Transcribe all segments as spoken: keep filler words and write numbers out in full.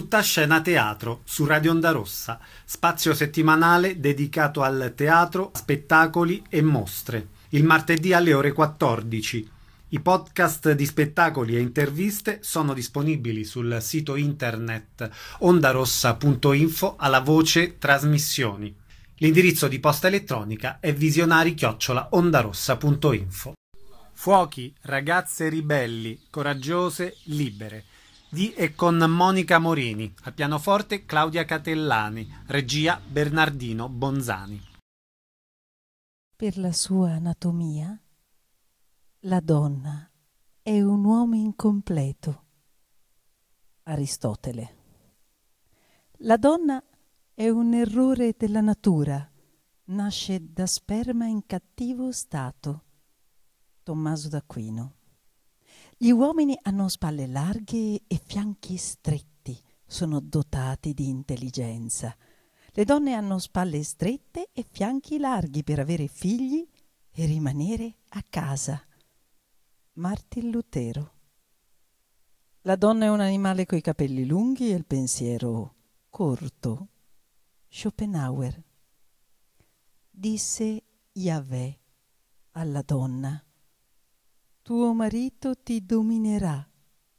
Tutta scena teatro su Radio Onda Rossa, spazio settimanale dedicato al teatro, spettacoli e mostre. Il martedì alle ore quattordici. I podcast di spettacoli e interviste sono disponibili sul sito internet ondarossa punto info alla voce trasmissioni. L'indirizzo di posta elettronica è visionari chiocciola ondarossa punto info. Fuochi, ragazze ribelli, coraggiose, libere. Di e con Monica Morini, al pianoforte Claudia Catellani, regia Bernardino Bonzani. Per la sua anatomia, la donna è un uomo incompleto. Aristotele. La donna è un errore della natura, nasce da sperma in cattivo stato. Tommaso d'Aquino. Gli uomini hanno spalle larghe e fianchi stretti, sono dotati di intelligenza. Le donne hanno spalle strette e fianchi larghi per avere figli e rimanere a casa. Martin Lutero. La donna è un animale coi capelli lunghi e il pensiero corto. Schopenhauer. Disse Yahweh alla donna: tuo marito ti dominerà.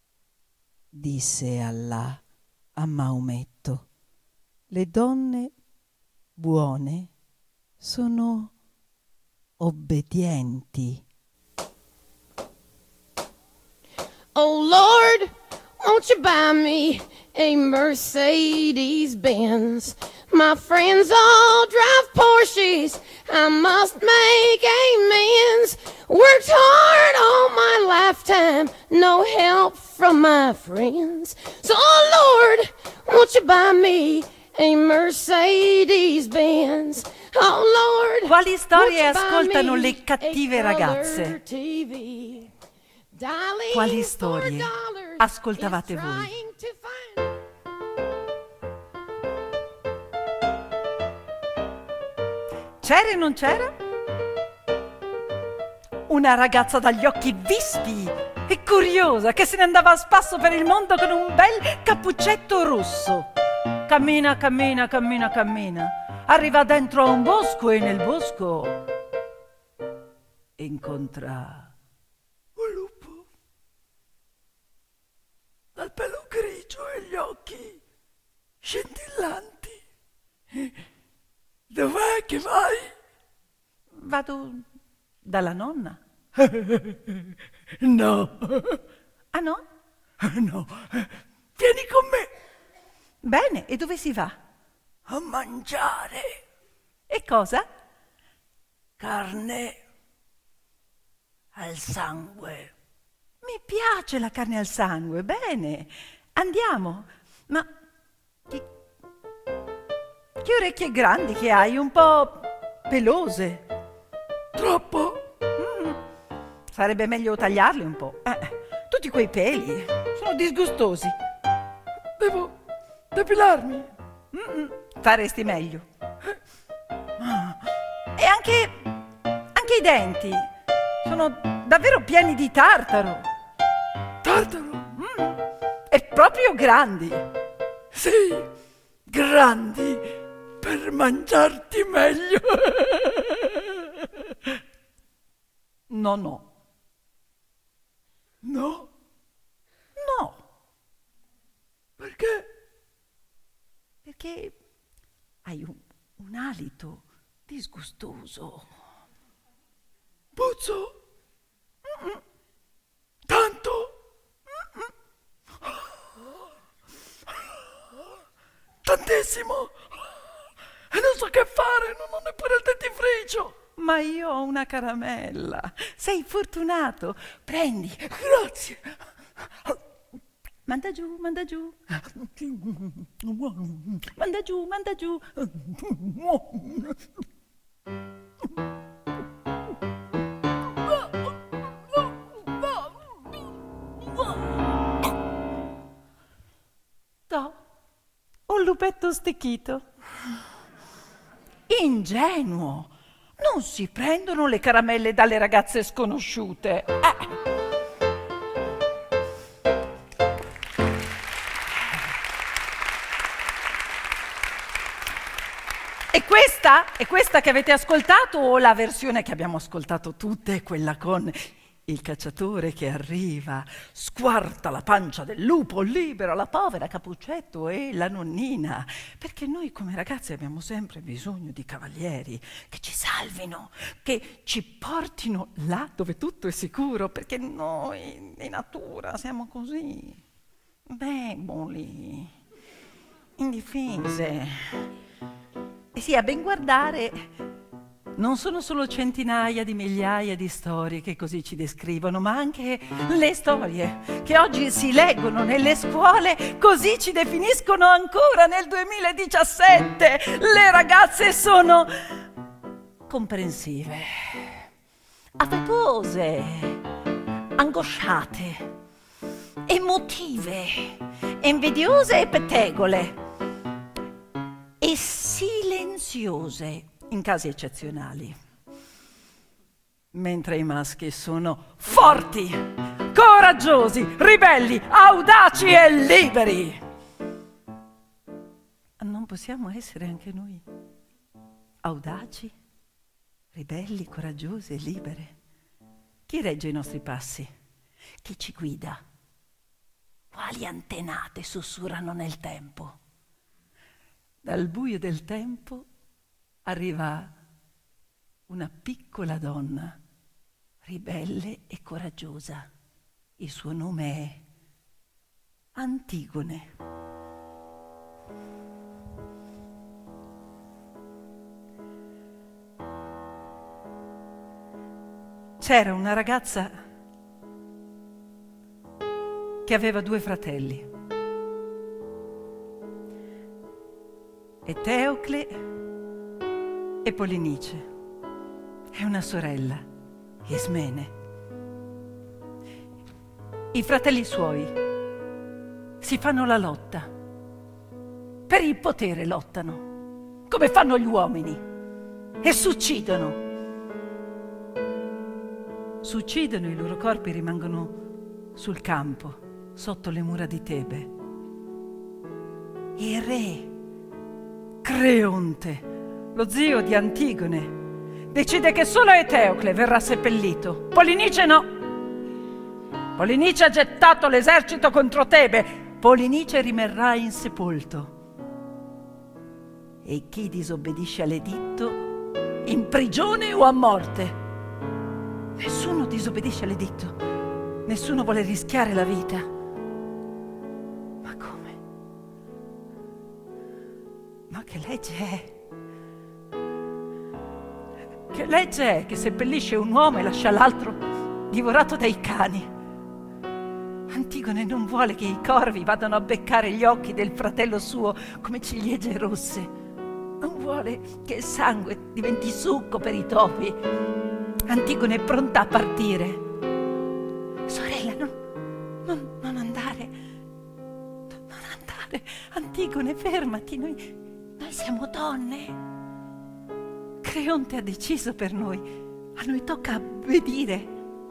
Disse Allah a Maometto: le donne buone sono obbedienti. Oh Lord, won't you buy me a Mercedes Benz? My friends all drive Porsches, I must make amends. Worked hard all my lifetime, no help from my friends. So oh Lord, won't you buy me a Mercedes Benz? Oh Lord, quali storie ascoltano le cattive ragazze? Quali storie ascoltavate voi? C'era e non c'era? Una ragazza dagli occhi vispi e curiosa che se ne andava a spasso per il mondo con un bel cappuccetto rosso. Cammina, cammina, cammina, cammina. Arriva dentro a un bosco e nel bosco incontra un lupo dal pelo grigio e gli occhi scintillanti. Dov'è che vai? Vado dalla nonna. No. Ah no? No. Vieni con me. Bene, e dove si va? A mangiare. E cosa? Carne al sangue. Mi piace la carne al sangue, bene. Andiamo. Ma che, che orecchie grandi che hai, un po' pelose. Troppo? Mm, sarebbe meglio tagliarli un po'. Eh, tutti quei peli sono disgustosi. Devo depilarmi. Mm-mm, faresti meglio. E anche, anche i denti sono davvero pieni di tartaro. Tartaro? Mm, e proprio grandi. Sì, grandi per mangiarti meglio. No, no. No? No. Perché? Perché hai un, un alito disgustoso. Puzzo? Mm-mm. Tanto? Mm-mm. Tantissimo? E non so che fare, non ho neppure il dentifricio. Ma io ho una caramella. Sei fortunato. Prendi. Grazie. Manda giù, manda giù. Manda giù, manda giù. No, un lupetto stecchito. Ingenuo. Non si prendono le caramelle dalle ragazze sconosciute. Eh. questa? È questa che avete ascoltato o la versione che abbiamo ascoltato tutte, quella con il cacciatore che arriva, squarta la pancia del lupo, libera la povera Capuccetto e la nonnina? Perché noi come ragazzi abbiamo sempre bisogno di cavalieri che ci salvino, che ci portino là dove tutto è sicuro, perché noi in natura siamo così deboli, indifese. E sì, a ben guardare, non sono solo centinaia di migliaia di storie che così ci descrivono, ma anche le storie che oggi si leggono nelle scuole così ci definiscono ancora nel duemiladiciassette. Le ragazze sono comprensive, affettuose, angosciate, emotive, invidiose e pettegole e silenziose in casi eccezionali, mentre i maschi sono forti, coraggiosi, ribelli, audaci e liberi. Non possiamo essere anche noi audaci, ribelli, coraggiosi e libere? Chi regge i nostri passi? Chi ci guida? Quali antenate sussurrano nel tempo? Dal buio del tempo arriva una piccola donna, ribelle e coraggiosa. Il suo nome è Antigone. C'era una ragazza che aveva due fratelli, Eteocle e Polinice, e una sorella, Ismene. I fratelli suoi si fanno la lotta, per il potere lottano, come fanno gli uomini, e s'uccidono. S'uccidono, i loro corpi rimangono sul campo, sotto le mura di Tebe. Il re Creonte, lo zio di Antigone, decide che solo Eteocle verrà seppellito. Polinice no. Polinice ha gettato l'esercito contro Tebe. Polinice rimarrà insepolto. E chi disobbedisce all'editto in prigione o a morte? Nessuno disobbedisce all'editto. Nessuno vuole rischiare la vita. Ma come? Ma che legge è? Che legge è che seppellisce un uomo e lascia l'altro divorato dai cani? Antigone non vuole che i corvi vadano a beccare gli occhi del fratello suo come ciliegie rosse. Non vuole che il sangue diventi succo per i topi. Antigone è pronta a partire. Sorella, non, non, non andare. Non andare. Antigone, fermati. Noi, noi siamo donne. Creonte ha deciso per noi, a noi tocca obbedire.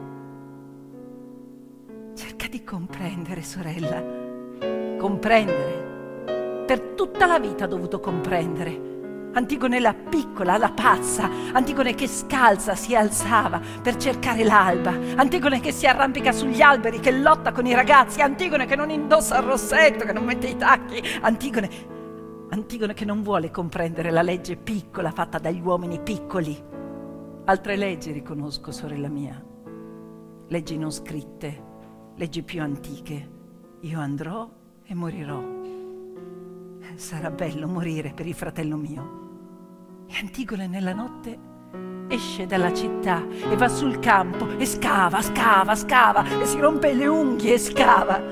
Cerca di comprendere, sorella, comprendere. Per tutta la vita ha dovuto comprendere. Antigone la piccola, la pazza, Antigone che scalza si alzava per cercare l'alba, Antigone che si arrampica sugli alberi, che lotta con i ragazzi, Antigone che non indossa il rossetto, che non mette i tacchi, Antigone... Antigone che non vuole comprendere la legge piccola fatta dagli uomini piccoli. Altre leggi riconosco, sorella mia. Leggi non scritte, leggi più antiche. Io andrò e morirò. Sarà bello morire per il fratello mio. E Antigone nella notte esce dalla città e va sul campo e scava, scava, scava e si rompe le unghie e scava.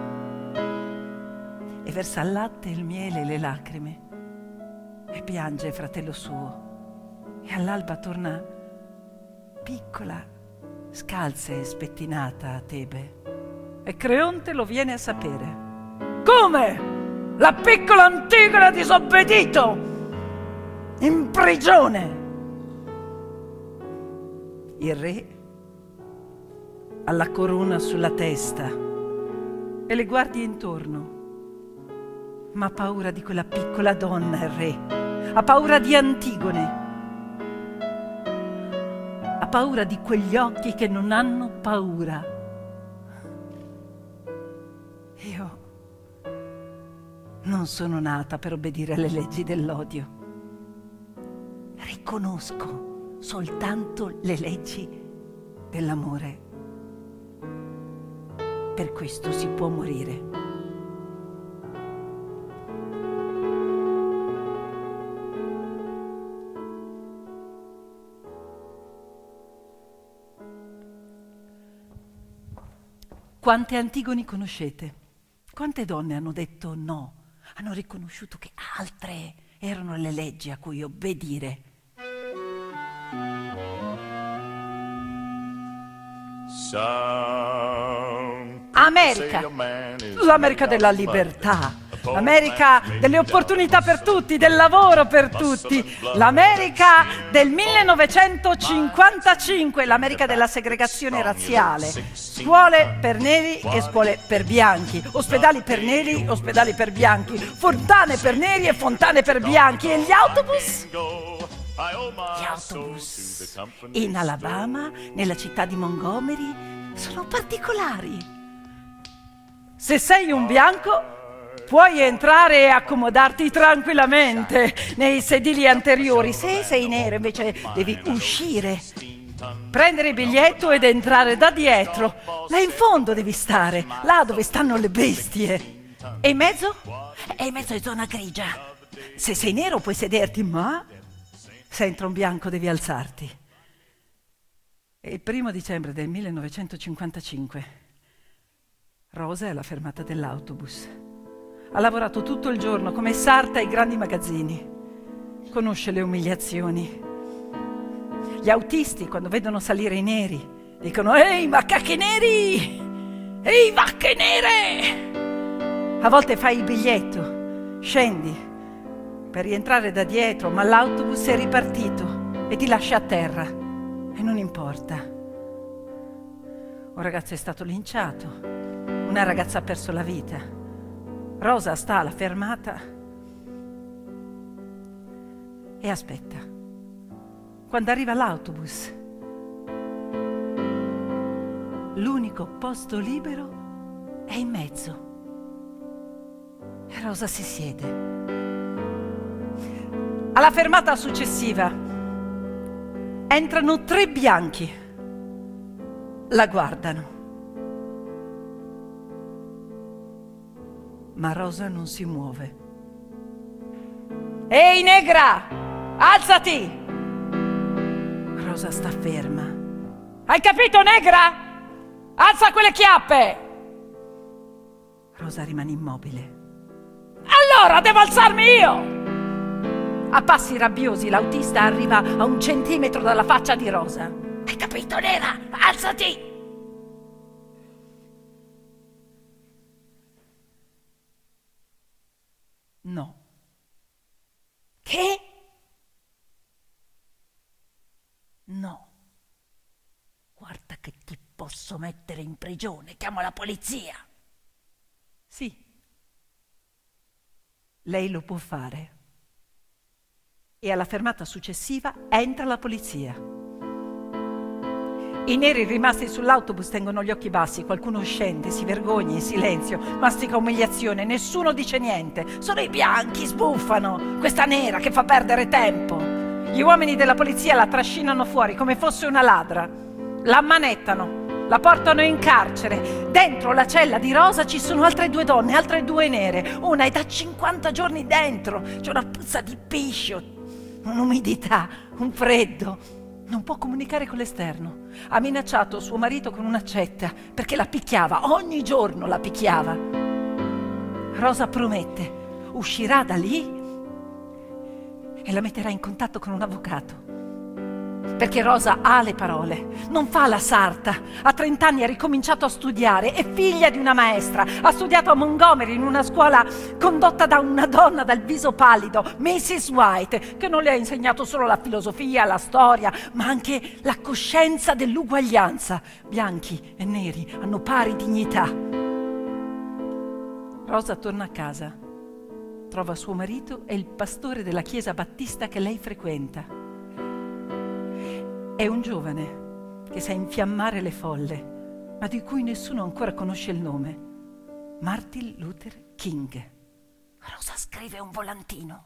E versa il latte, il miele e le lacrime e piange il fratello suo. E all'alba torna piccola, scalza e spettinata a Tebe. E Creonte lo viene a sapere. Come? La piccola Antigone ha disobbedito! In prigione! Il re ha la corona sulla testa e le guardie intorno. Ma ha paura di quella piccola donna, il re. ha paura di Antigone, ha paura di quegli occhi che non hanno paura. Io non sono nata per obbedire alle leggi dell'odio. Riconosco soltanto le leggi dell'amore. Per questo si può morire. Quante Antigoni conoscete? Quante donne hanno detto no? Hanno riconosciuto che altre erano le leggi a cui obbedire. America, l'America della libertà, l'America delle opportunità per tutti, del lavoro per tutti, l'America del millenovecentocinquantacinque, l'America della segregazione razziale, scuole per neri e scuole per bianchi, ospedali per neri, ospedali per bianchi, fontane per neri e fontane per bianchi, e gli autobus? Gli autobus in Alabama, nella città di Montgomery, sono particolari. Se sei un bianco, puoi entrare e accomodarti tranquillamente nei sedili anteriori. Se sei nero, invece, devi uscire, prendere il biglietto ed entrare da dietro. Là in fondo devi stare, là dove stanno le bestie. E in mezzo? E in mezzo è zona grigia. Se sei nero puoi sederti, ma se entra un bianco devi alzarti. E il primo dicembre del millenovecentocinquantacinque, Rosa è alla fermata dell'autobus. Ha lavorato tutto il giorno come sarta ai grandi magazzini. Conosce le umiliazioni. Gli autisti, quando vedono salire i neri, dicono: «Ehi, macachi neri! Ehi, vacche nere!» A volte fai il biglietto, scendi per rientrare da dietro, ma l'autobus è ripartito e ti lascia a terra. E non importa. Un ragazzo è stato linciato. Una ragazza ha perso la vita. Rosa sta alla fermata e aspetta. Quando arriva l'autobus, l'unico posto libero è in mezzo. E Rosa si siede. Alla fermata successiva entrano tre bianchi. La guardano. Ma Rosa non si muove. «Ehi, negra! Alzati!» Rosa sta ferma. «Hai capito, negra? Alza quelle chiappe!» Rosa rimane immobile. «Allora devo alzarmi io!» A passi rabbiosi l'autista arriva a un centimetro dalla faccia di Rosa. «Hai capito, nera? Alzati!» No. Che? No. Guarda che ti posso mettere in prigione, chiamo la polizia. Sì. Lei lo può fare. E alla fermata successiva entra la polizia. I neri rimasti sull'autobus tengono gli occhi bassi, qualcuno scende, si vergogna in silenzio, mastica umiliazione, nessuno dice niente. Sono i bianchi, sbuffano, questa nera che fa perdere tempo. Gli uomini della polizia la trascinano fuori come fosse una ladra, la ammanettano, la portano in carcere. Dentro la cella di Rosa ci sono altre due donne, altre due nere. Una è da cinquanta giorni dentro, c'è una puzza di piscio, un'umidità, un freddo. Non può comunicare con l'esterno. Ha minacciato suo marito con un'accetta perché la picchiava, ogni giorno la picchiava. Rosa promette, uscirà da lì e la metterà in contatto con un avvocato. Perché Rosa ha le parole, non fa la sarta. A trent'anni ha ricominciato a studiare, è figlia di una maestra. Ha studiato a Montgomery in una scuola condotta da una donna dal viso pallido, missus White, che non le ha insegnato solo la filosofia, la storia, ma anche la coscienza dell'uguaglianza. Bianchi e neri hanno pari dignità. Rosa torna a casa trova suo marito e il pastore della chiesa battista che lei frequenta. È un giovane che sa infiammare le folle, ma di cui nessuno ancora conosce il nome. Martin Luther King. Rosa scrive un volantino.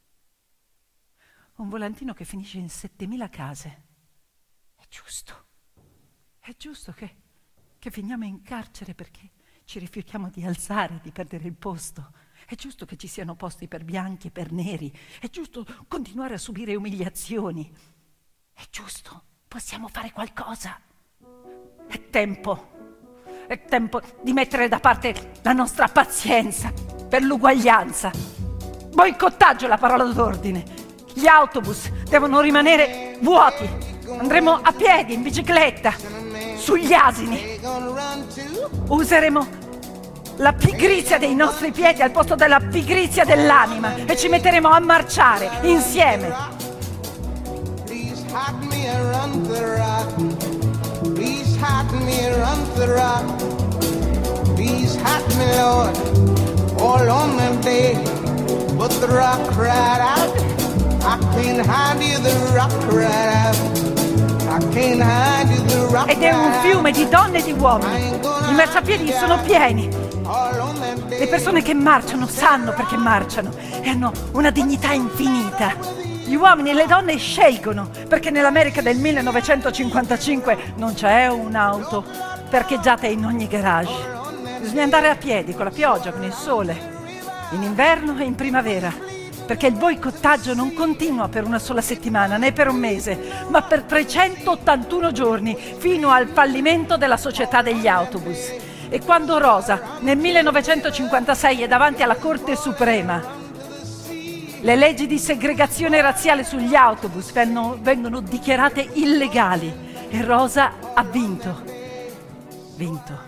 Un volantino che finisce in settemila case. È giusto. È giusto che, che finiamo in carcere perché ci rifiutiamo di alzare, di perdere il posto. È giusto che ci siano posti per bianchi e per neri. È giusto continuare a subire umiliazioni. È giusto. Possiamo fare qualcosa. È tempo. È tempo di mettere da parte la nostra pazienza per l'uguaglianza. Boicottaggio è la parola d'ordine. Gli autobus devono rimanere vuoti. Andremo a piedi, in bicicletta, sugli asini. Useremo la pigrizia dei nostri piedi al posto della pigrizia dell'anima e ci metteremo a marciare insieme. Please hide me around the rock. Please hide me around the rock. Please hide me, Lord, all on the day. But the rock cried out, I can't hide you, the rock cried out. I can't hide you, the rock. Ed è un fiume di donne e di uomini. I marciapiedi sono pieni. Le persone che marciano sanno perché marciano e hanno una dignità infinita. Gli uomini e le donne scelgono, perché nell'America del millenovecentocinquantacinque non c'è un'auto parcheggiata in ogni garage. Bisogna andare a piedi, con la pioggia, con il sole, in inverno e in primavera, perché il boicottaggio non continua per una sola settimana, né per un mese, ma per trecentottantuno giorni, fino al fallimento della società degli autobus. E quando Rosa, nel millenovecentocinquantasei, è davanti alla Corte Suprema, le leggi di segregazione razziale sugli autobus vengono, vengono dichiarate illegali e Rosa ha vinto. Vinto.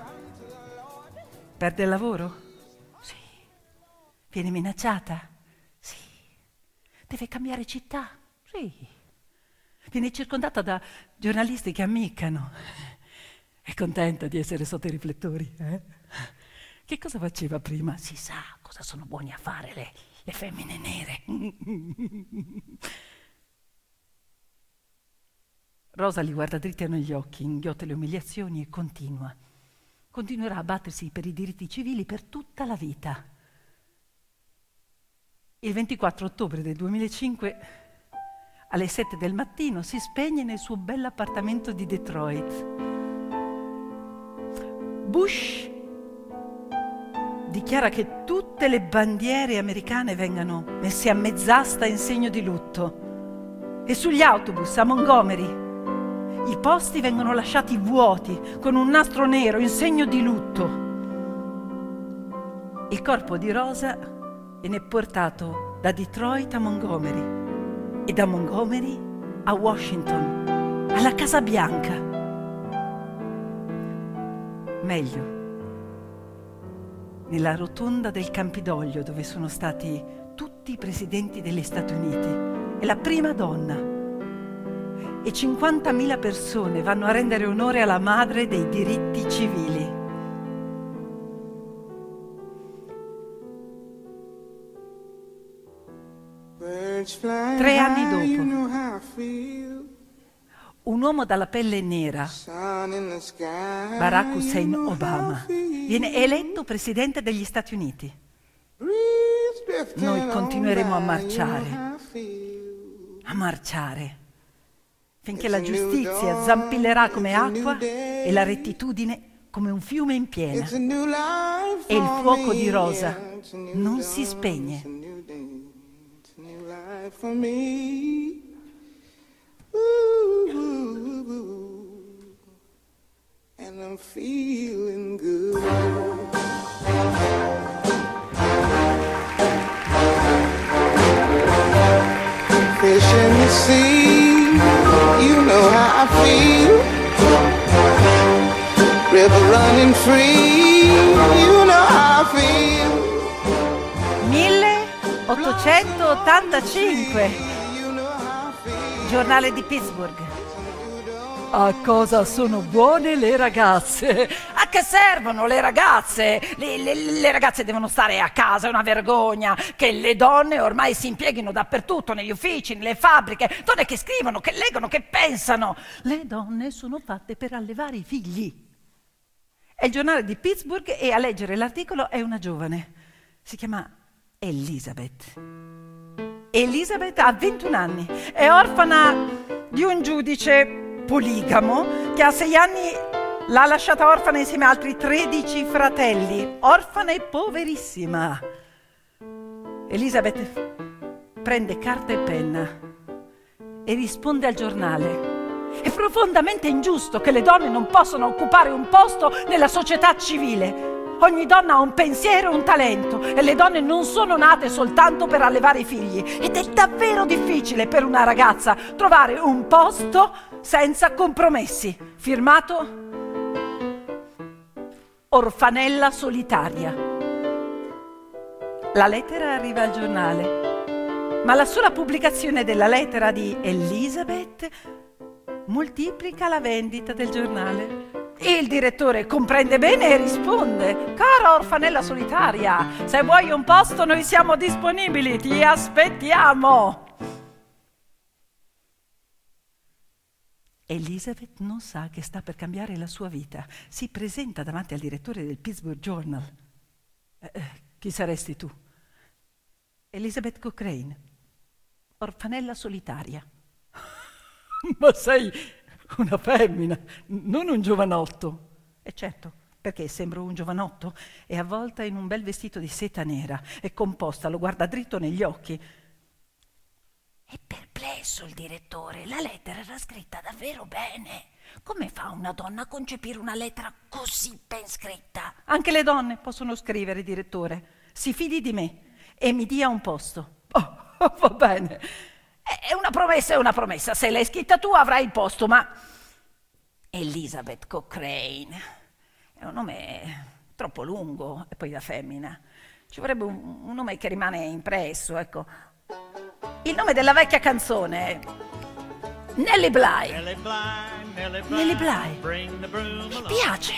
Perde il lavoro? Sì. Viene minacciata? Sì. Deve cambiare città? Sì. Viene circondata da giornalisti che ammiccano. È contenta di essere sotto i riflettori, eh? Che cosa faceva prima? Si sa cosa sono buoni a fare le, le femmine nere. Rosa li guarda dritti negli occhi, inghiotte le umiliazioni e continua. Continuerà a battersi per i diritti civili per tutta la vita. Il ventiquattro ottobre del duemilacinque, alle sette del mattino, si spegne nel suo bell'appartamento di Detroit. Bush dichiara che tutte le bandiere americane vengano messe a mezz'asta in segno di lutto e sugli autobus a Montgomery i posti vengono lasciati vuoti con un nastro nero in segno di lutto. Il corpo di Rosa viene portato da Detroit a Montgomery e da Montgomery a Washington, alla Casa Bianca. Meglio, nella rotonda del Campidoglio, dove sono stati tutti i presidenti degli Stati Uniti. È la prima donna. E cinquantamila persone vanno a rendere onore alla madre dei diritti civili. Tre anni dopo, un uomo dalla pelle nera, Barack Hussein Obama, viene eletto presidente degli Stati Uniti. Noi continueremo a marciare, a marciare, finché la giustizia zampillerà come acqua e la rettitudine come un fiume in piena. E il fuoco di Rosa non si spegne. And I'm feeling good. Fish in the sea, you know how I feel. River running free, you know how I feel. milleottocentottantacinque, giornale di Pittsburgh. A cosa sono buone le ragazze? A che servono le ragazze? Le, le, le ragazze devono stare a casa, è una vergogna che le donne ormai si impieghino dappertutto, negli uffici, nelle fabbriche, donne che scrivono, che leggono, che pensano. Le donne sono fatte per allevare i figli. È il giornale di Pittsburgh e a leggere l'articolo è una giovane. Si chiama Elizabeth. Elizabeth ha ventuno anni, è orfana di un giudice poligamo che a sei anni l'ha lasciata orfana insieme a altri tredici fratelli. Orfana e poverissima. Elizabeth prende carta e penna e risponde al giornale. È profondamente ingiusto che le donne non possano occupare un posto nella società civile. Ogni donna ha un pensiero e un talento e le donne non sono nate soltanto per allevare i figli. Ed è davvero difficile per una ragazza trovare un posto senza compromessi. Firmato Orfanella solitaria. La lettera arriva al giornale, ma la sola pubblicazione della lettera di Elizabeth moltiplica la vendita del giornale. Il direttore comprende bene e risponde: cara orfanella solitaria, se vuoi un posto noi siamo disponibili, ti aspettiamo. Elizabeth non sa che sta per cambiare la sua vita. Si presenta davanti al direttore del Pittsburgh Journal. Eh, chi saresti tu? Elizabeth Cochrane, orfanella solitaria. Ma sei una femmina, non un giovanotto. E certo, perché sembro un giovanotto? È avvolta in un bel vestito di seta nera, è composta, lo guarda dritto negli occhi. È perplesso il direttore, la lettera era scritta davvero bene. Come fa una donna a concepire una lettera così ben scritta? Anche le donne possono scrivere, direttore. Si fidi di me e mi dia un posto. Oh, va bene. È una promessa, è una promessa. Se l'hai scritta tu avrai il posto, ma Elizabeth Cochrane è un nome troppo lungo e poi da femmina. Ci vorrebbe un, un nome che rimane impresso, ecco. Il nome della vecchia canzone, Nellie Bly. Nellie Bly. Mi piace.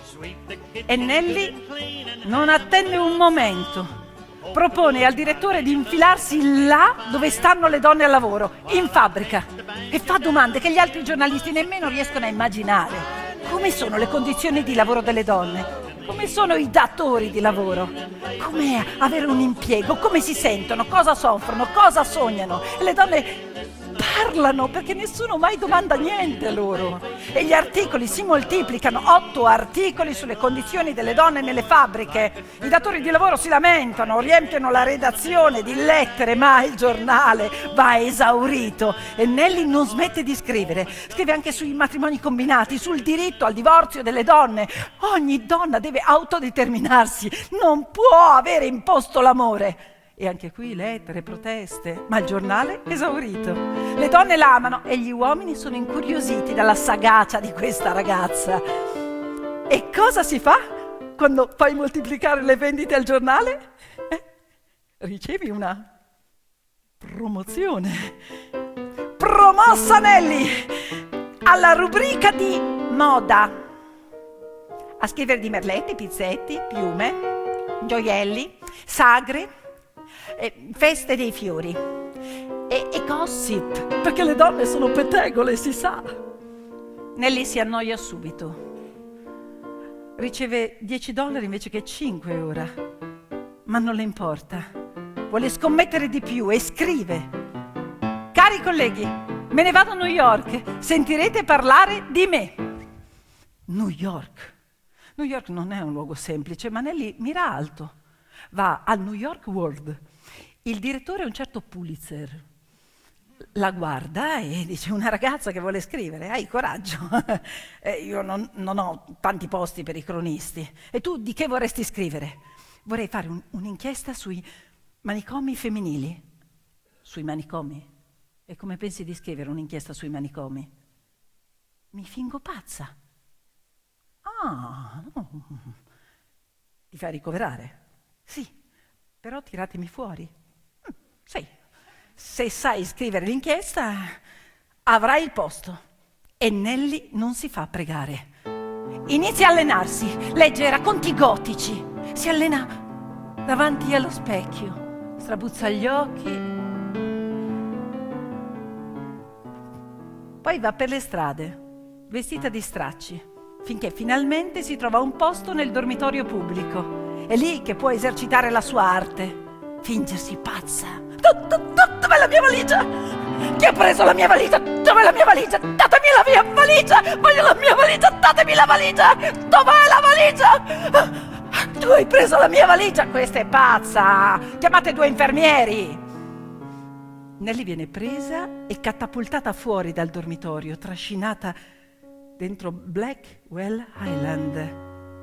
E Nellie non attende un momento. Propone al direttore di infilarsi là dove stanno le donne al lavoro, in fabbrica, e fa domande che gli altri giornalisti nemmeno riescono a immaginare. Come sono le condizioni di lavoro delle donne? Come sono i datori di lavoro? Com'è avere un impiego? Come si sentono? Cosa soffrono? Cosa sognano? E le donne parlano perché nessuno mai domanda niente a loro. E gli articoli si moltiplicano, otto articoli sulle condizioni delle donne nelle fabbriche. I datori di lavoro si lamentano, riempiono la redazione di lettere, ma il giornale va esaurito. E Nellie non smette di scrivere. Scrive anche sui matrimoni combinati, sul diritto al divorzio delle donne. Ogni donna deve autodeterminarsi, non può avere imposto l'amore. E anche qui lettere, proteste, ma il giornale esaurito. Le donne l'amano e gli uomini sono incuriositi dalla sagacia di questa ragazza. E cosa si fa quando fai moltiplicare le vendite al giornale? Eh, ricevi una promozione. Promossa Nellie alla rubrica di moda. A scrivere di merletti, pizzetti, piume, gioielli, sagre, Eh, feste dei fiori e, e gossip, perché le donne sono pettegole, si sa. Nellie si annoia subito. Riceve dieci dollari invece che cinque ora, ma non le importa. Vuole scommettere di più e scrive: cari colleghi, me ne vado a New York, sentirete parlare di me. New York. New York non è un luogo semplice, ma Nellie mira alto. Va al New York World. Il direttore è un certo Pulitzer. La guarda e dice: una ragazza che vuole scrivere, hai coraggio. eh, io non, non ho tanti posti per i cronisti. E tu di che vorresti scrivere? Vorrei fare un, un'inchiesta sui manicomi femminili. Sui manicomi? E come pensi di scrivere un'inchiesta sui manicomi? Mi fingo pazza. Ah, no. Ti fai ricoverare? Sì, però tiratemi fuori. Sì, se sai scrivere l'inchiesta avrai il posto. E Nellie non si fa pregare. Inizia a allenarsi, legge racconti gotici, si allena davanti allo specchio, strabuzza gli occhi, poi va per le strade, vestita di stracci, finché finalmente si trova un posto nel dormitorio pubblico. È lì che può esercitare la sua arte, fingersi pazza. Do- do- do- dov'è la mia valigia? Chi ha preso la mia valigia? Dov'è la mia valigia? Datemi la mia valigia! Voglio la mia valigia! Datemi la valigia! Dov'è la valigia? Tu hai preso la mia valigia! Questa è pazza! Chiamate due infermieri! Nelly viene presa e catapultata fuori dal dormitorio, trascinata dentro Blackwell Island.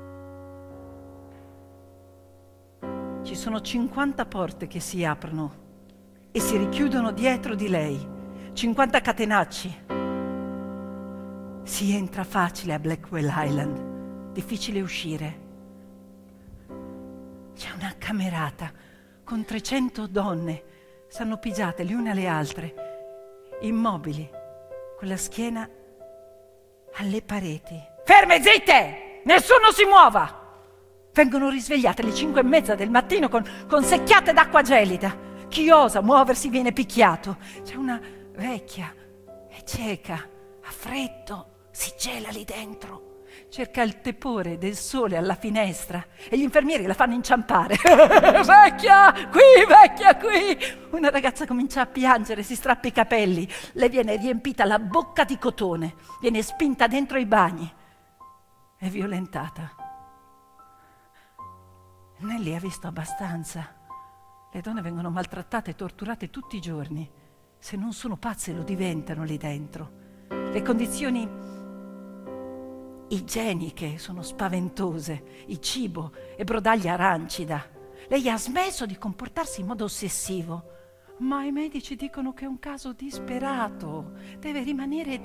Ci sono cinquanta porte che si aprono e si richiudono dietro di lei, cinquanta catenacci. Si entra facile a Blackwell Island, difficile uscire. C'è una camerata con trecento donne, stanno pigiate le une alle altre, immobili, con la schiena alle pareti. Ferme, zitte! Nessuno si muova! Vengono risvegliate alle cinque e mezza del mattino con, con secchiate d'acqua gelida. Chi osa muoversi viene picchiato. C'è una vecchia, è cieca, ha freddo, si gela lì dentro. Cerca il tepore del sole alla finestra e gli infermieri la fanno inciampare. Vecchia, qui, vecchia, qui! Una ragazza comincia a piangere, si strappa i capelli. Le viene riempita la bocca di cotone, viene spinta dentro i bagni. È violentata. Nelly ha visto abbastanza. Le donne vengono maltrattate e torturate tutti i giorni. Se non sono pazze lo diventano lì dentro. Le condizioni igieniche sono spaventose. Il cibo è brodaglia arancida. Lei ha smesso di comportarsi in modo ossessivo. Ma i medici dicono che è un caso disperato. Deve rimanere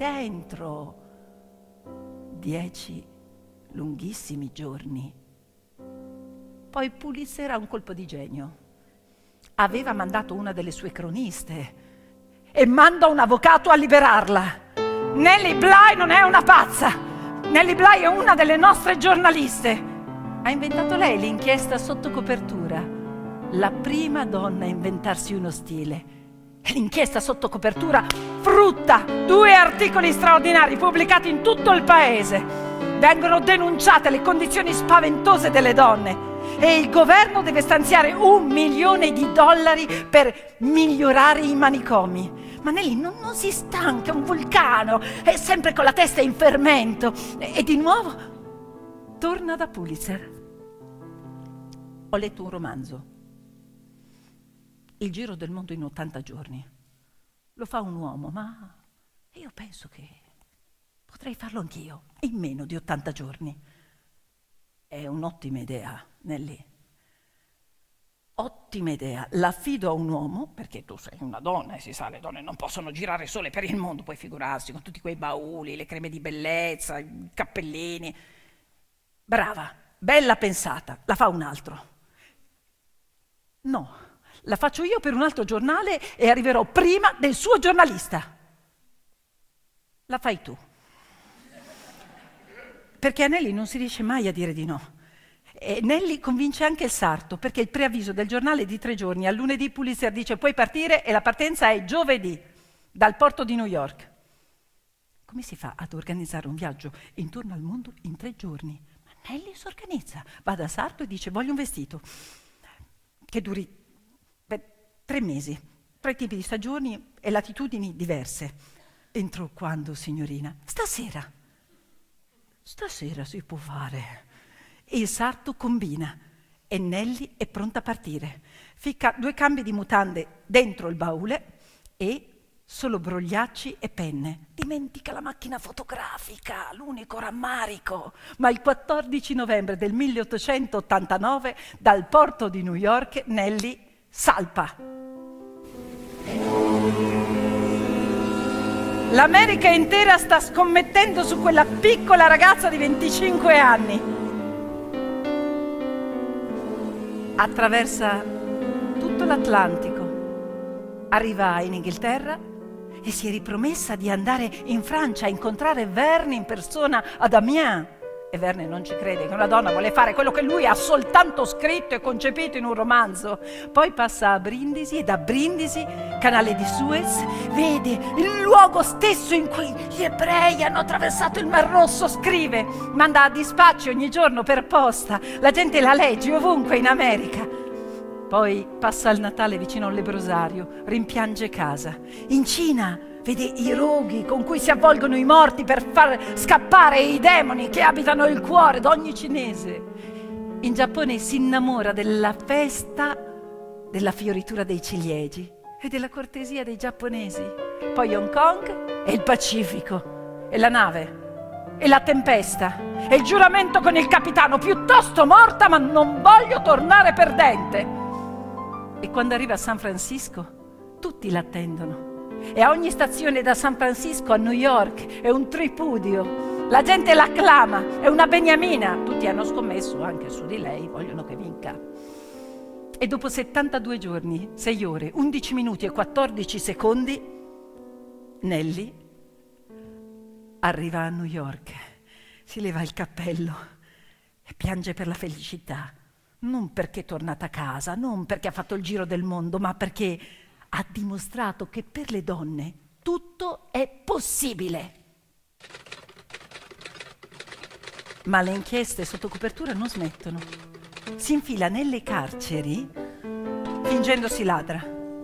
dentro. Dieci lunghissimi giorni. Poi Pulitzer ha un colpo di genio. Aveva mandato una delle sue croniste e manda un avvocato a liberarla. Nelly Bly non è una pazza. Nelly Bly è una delle nostre giornaliste. Ha inventato lei l'inchiesta sotto copertura. La prima donna a inventarsi uno stile. E l'inchiesta sotto copertura frutta due articoli straordinari pubblicati in tutto il paese. Vengono denunciate le condizioni spaventose delle donne. E il governo deve stanziare un milione di dollari per migliorare i manicomi. Ma Nelly non, non si stanca, è un vulcano, è sempre con la testa in fermento. E, e di nuovo torna da Pulitzer. Ho letto un romanzo, Il giro del mondo in ottanta giorni. Lo fa un uomo, ma io penso che potrei farlo anch'io, in meno di ottanta giorni. È un'ottima idea, Nelly. Ottima idea. L'affido a un uomo, perché tu sei una donna e si sa, le donne non possono girare sole per il mondo, puoi figurarsi, con tutti quei bauli, le creme di bellezza, i cappellini. Brava, bella pensata, la fa un altro. No, la faccio io per un altro giornale e arriverò prima del suo giornalista. La fai tu. Perché a Nelly non si riesce mai a dire di no. E Nelly convince anche il sarto, perché il preavviso del giornale è di tre giorni. Al lunedì Pulitzer dice puoi partire e la partenza è giovedì, dal porto di New York. Come si fa ad organizzare un viaggio intorno al mondo in tre giorni? Ma Nelly si organizza, va da sarto e dice voglio un vestito che duri beh, tre mesi, tre tipi di stagioni e latitudini diverse. Entro quando, signorina? Stasera. Stasera si può fare. E il sarto combina e Nelly è pronta a partire. Ficca due cambi di mutande dentro il baule e solo brogliacci e penne. Dimentica la macchina fotografica, l'unico rammarico. Ma il quattordici novembre del milleottocentottantanove dal porto di New York Nelly salpa. L'America intera sta scommettendo su quella piccola ragazza di venticinque anni. Attraversa tutto l'Atlantico, arriva in Inghilterra e si è ripromessa di andare in Francia a incontrare Verne in persona ad Amiens. E Verne non ci crede che una donna vuole fare quello che lui ha soltanto scritto e concepito in un romanzo. Poi passa a Brindisi e da Brindisi, canale di Suez, vede il luogo stesso in cui gli ebrei hanno attraversato il Mar Rosso. Scrive, manda a dispacci ogni giorno per posta. La gente la legge ovunque in America. Poi passa il Natale vicino al lebbrosario, rimpiange casa. In Cina vede i roghi con cui si avvolgono i morti per far scappare i demoni che abitano il cuore d'ogni cinese. In Giappone si innamora della festa della fioritura dei ciliegi e della cortesia dei giapponesi. Poi Hong Kong e il Pacifico, e la nave, e la tempesta, e il giuramento con il capitano: piuttosto morta, ma non voglio tornare perdente. E quando arriva a San Francisco, tutti l'attendono. E a ogni stazione da San Francisco a New York è un tripudio. La gente l'acclama, è una beniamina. Tutti hanno scommesso anche su di lei, vogliono che vinca. E dopo settantadue giorni, sei ore, undici minuti e quattordici secondi, Nelly arriva a New York, si leva il cappello e piange per la felicità. Non perché è tornata a casa, non perché ha fatto il giro del mondo, ma perché ha dimostrato che per le donne tutto è possibile. Ma le inchieste sotto copertura non smettono. Si infila nelle carceri fingendosi ladra.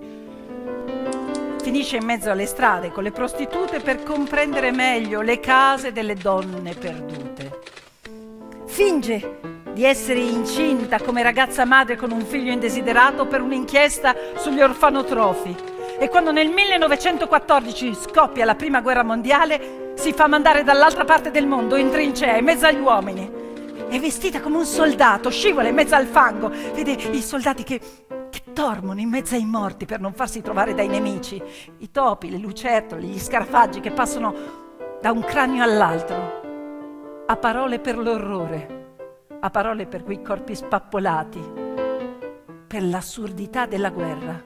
Finisce in mezzo alle strade con le prostitute per comprendere meglio le case delle donne perdute. Finge di essere incinta come ragazza madre con un figlio indesiderato per un'inchiesta sugli orfanotrofi. E quando nel millenovecentoquattordici scoppia la prima guerra mondiale, si fa mandare dall'altra parte del mondo in trincea, in mezzo agli uomini. È vestita come un soldato, scivola in mezzo al fango. Vede i soldati che, che dormono in mezzo ai morti per non farsi trovare dai nemici. I topi, le lucertole, gli scarafaggi che passano da un cranio all'altro. Ha parole per l'orrore. Ha parole per quei corpi spappolati, per l'assurdità della guerra.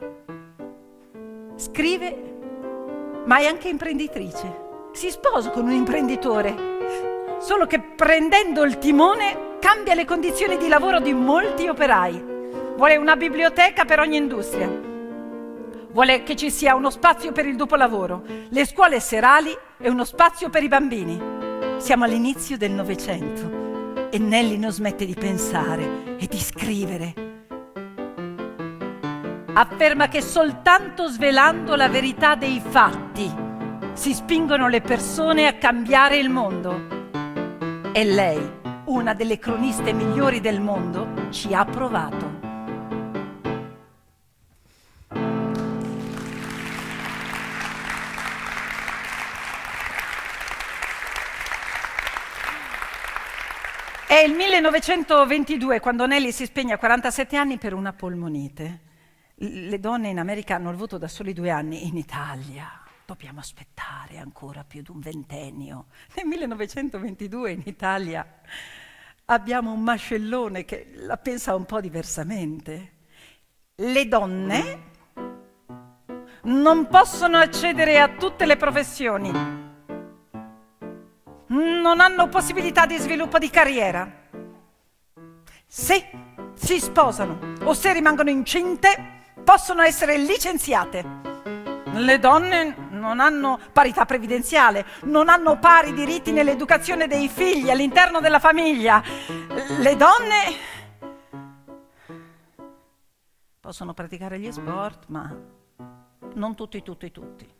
Scrive, ma è anche imprenditrice. Si sposa con un imprenditore, solo che prendendo il timone cambia le condizioni di lavoro di molti operai. Vuole una biblioteca per ogni industria. Vuole che ci sia uno spazio per il dopolavoro, le scuole serali e uno spazio per i bambini. Siamo all'inizio del Novecento. E Nelly non smette di pensare e di scrivere. Afferma che soltanto svelando la verità dei fatti si spingono le persone a cambiare il mondo. E lei, una delle croniste migliori del mondo, ci ha provato. È il millenovecentoventidue quando Nelly si spegne a quarantasette anni per una polmonite. Le donne in America hanno il voto da soli due anni, in Italia dobbiamo aspettare ancora più di un ventennio. Nel millenovecentoventidue in Italia abbiamo un mascellone che la pensa un po' diversamente. Le donne non possono accedere a tutte le professioni. Non hanno possibilità di sviluppo di carriera. Se si sposano o se rimangono incinte, possono essere licenziate. Le donne non hanno parità previdenziale, non hanno pari diritti nell'educazione dei figli all'interno della famiglia. Le donne possono praticare gli sport, ma non tutti, tutti, tutti.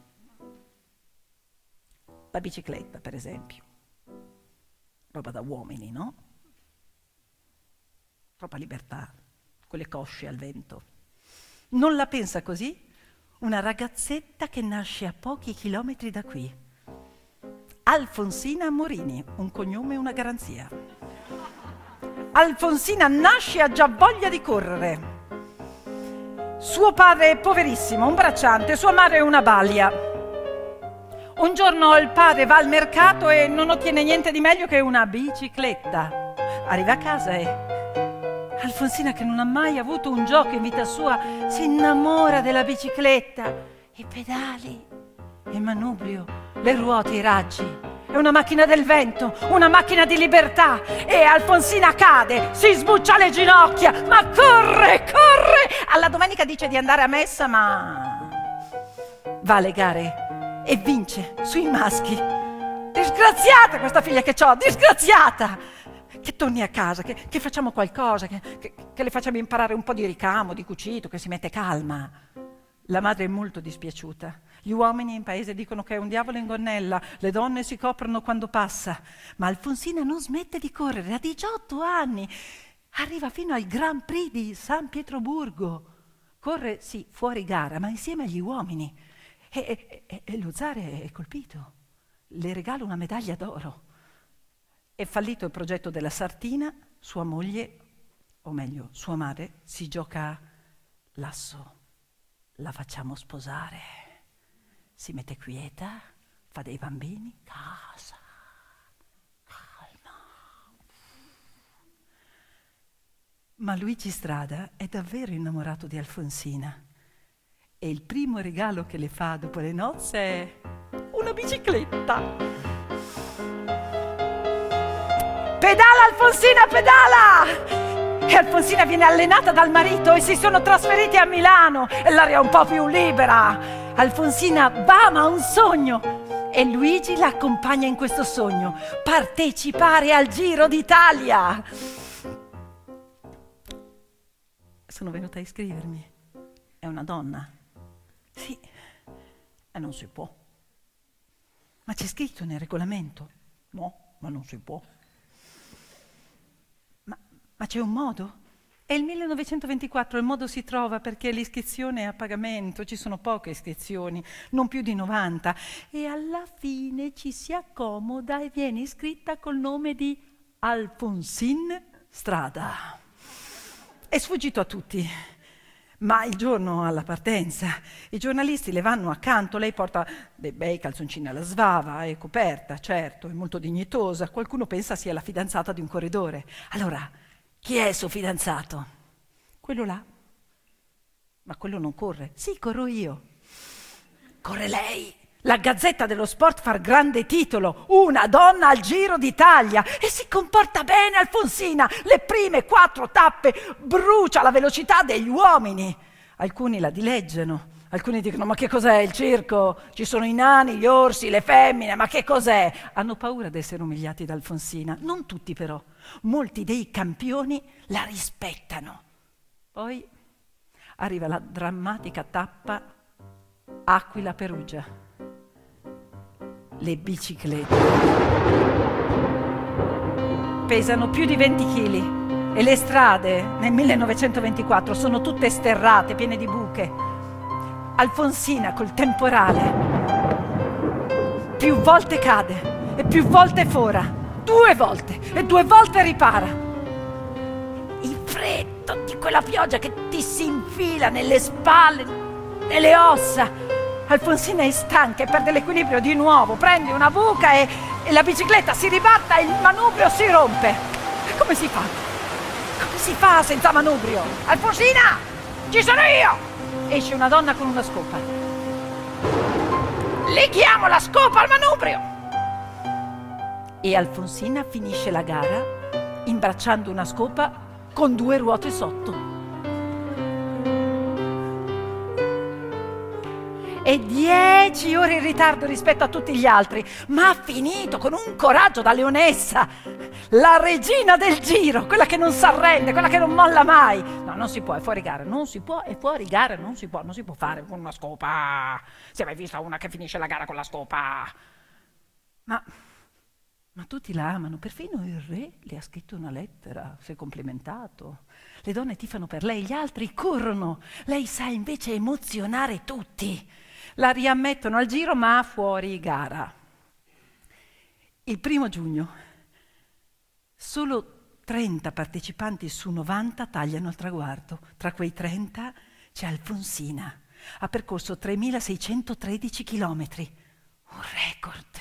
La bicicletta, per esempio. Roba da uomini, no? Troppa libertà, quelle cosce al vento. Non la pensa così una ragazzetta che nasce a pochi chilometri da qui. Alfonsina Morini, un cognome e una garanzia. Alfonsina nasce e ha già voglia di correre. Suo padre è poverissimo, un bracciante, sua madre è una balia. Un giorno il padre va al mercato e non ottiene niente di meglio che una bicicletta. Arriva a casa e Alfonsina, che non ha mai avuto un gioco in vita sua, si innamora della bicicletta. I pedali, il manubrio, le ruote, i raggi. è una macchina del vento, una macchina di libertà. E Alfonsina cade, si sbuccia le ginocchia, ma corre, corre. Alla domenica dice di andare a messa, ma va alle gare e vince sui maschi. Disgraziata questa figlia che ho, disgraziata! Che torni a casa, che, che facciamo qualcosa, che, che, che le facciamo imparare un po' di ricamo, di cucito, che si mette calma. La madre è molto dispiaciuta. Gli uomini in paese dicono che è un diavolo in gonnella, le donne si coprono quando passa, ma Alfonsina non smette di correre, a diciotto anni. Arriva fino al Grand Prix di San Pietroburgo. Corre, sì, fuori gara, ma insieme agli uomini. E, e, e lo zar è colpito. Le regala una medaglia d'oro. È fallito il progetto della Sartina, sua moglie, o meglio, sua madre, si gioca l'asso. La facciamo sposare. Si mette quieta, fa dei bambini, casa, calma. Ma Luigi Strada è davvero innamorato di Alfonsina. E il primo regalo che le fa dopo le nozze è una bicicletta. Pedala Alfonsina, pedala! E Alfonsina viene allenata dal marito e si sono trasferiti a Milano e l'aria è un po' più libera. Alfonsina va ma ha un sogno e Luigi la accompagna in questo sogno, partecipare al Giro d'Italia. Sono venuta a iscrivermi. È una donna. Sì, e non si può. Ma c'è scritto nel regolamento? No, ma non si può. Ma c'è un modo? È il millenovecentoventiquattro, il modo si trova perché l'iscrizione è a pagamento, ci sono poche iscrizioni, non più di novanta, e alla fine ci si accomoda e viene iscritta col nome di Alfonsina Strada. È sfuggito a tutti, ma il giorno alla partenza i giornalisti le vanno accanto, lei porta dei bei calzoncini alla svava, è coperta, certo, è molto dignitosa, qualcuno pensa sia la fidanzata di un corridore. Allora, chi è il suo fidanzato? Quello là. Ma quello non corre. Sì, corro io. Corre lei. La Gazzetta dello Sport fa grande titolo. Una donna al Giro d'Italia. E si comporta bene Alfonsina. Le prime quattro tappe brucia la velocità degli uomini. Alcuni la dileggiano. Alcuni dicono, ma che cos'è il circo? Ci sono i nani, gli orsi, le femmine, ma che cos'è? Hanno paura di essere umiliati da Alfonsina. Non tutti però. Molti dei campioni la rispettano. Poi arriva la drammatica tappa Aquila-Perugia. Le biciclette pesano più di venti chili e le strade nel millenovecentoventiquattro sono tutte sterrate, piene di buche. Alfonsina col temporale più volte cade e più volte fora, due volte e due volte ripara. Il freddo di quella pioggia che ti si infila nelle spalle, nelle ossa. Alfonsina è stanca e perde l'equilibrio di nuovo, prende una buca e, e la bicicletta si ribatta e il manubrio si rompe. Come si fa? Come si fa senza manubrio? Alfonsina, ci sono io! Esce una donna con una scopa. Leghiamo la scopa al manubrio! E Alfonsina finisce la gara imbracciando una scopa con due ruote sotto. È dieci ore in ritardo rispetto a tutti gli altri, ma ha finito con un coraggio da leonessa. La regina del Giro, quella che non si arrende, quella che non molla mai. No, non si può, è fuori gara, non si può, è fuori gara, non si può, non si può fare con una scopa. Si è mai vista una che finisce la gara con la scopa? Ma, ma tutti la amano, perfino il re le ha scritto una lettera, si è complimentato. Le donne tifano per lei, gli altri corrono. Lei sa invece emozionare tutti. La riammettono al Giro, ma fuori gara. Il primo giugno, solo trenta partecipanti su novanta tagliano il traguardo. Tra quei trenta c'è Alfonsina. Ha percorso tremilaseicentotredici chilometri. Un record,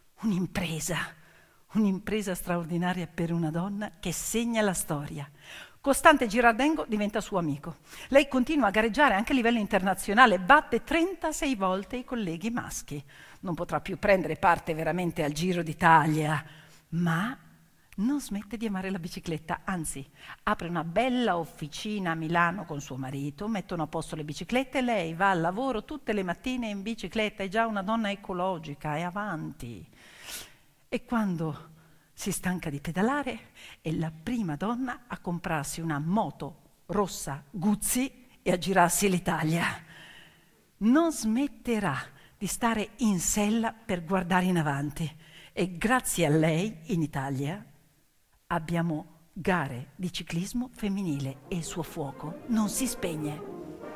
un'impresa, un'impresa straordinaria per una donna che segna la storia. Costante Girardengo diventa suo amico. Lei continua a gareggiare anche a livello internazionale, batte trentasei volte i colleghi maschi. Non potrà più prendere parte veramente al Giro d'Italia, ma non smette di amare la bicicletta, anzi, apre una bella officina a Milano con suo marito, mettono a posto le biciclette e lei va al lavoro tutte le mattine in bicicletta, è già una donna ecologica, è avanti. E quando si stanca di pedalare, è la prima donna a comprarsi una moto rossa Guzzi e a girarsi l'Italia. Non smetterà di stare in sella per guardare in avanti e grazie a lei in Italia abbiamo gare di ciclismo femminile e il suo fuoco non si spegne.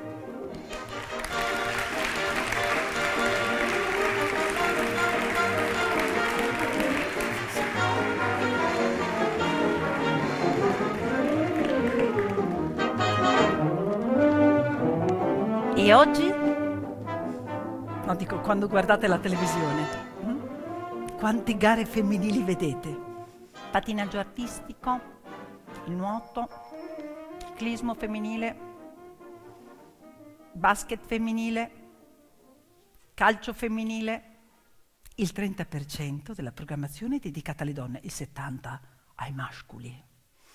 E oggi, no, dico quando guardate la televisione, hm? Quante gare femminili vedete? Patinaggio artistico, il nuoto, ciclismo femminile, basket femminile, calcio femminile. Il trenta per cento della programmazione è dedicata alle donne, il settanta per cento ai mascoli.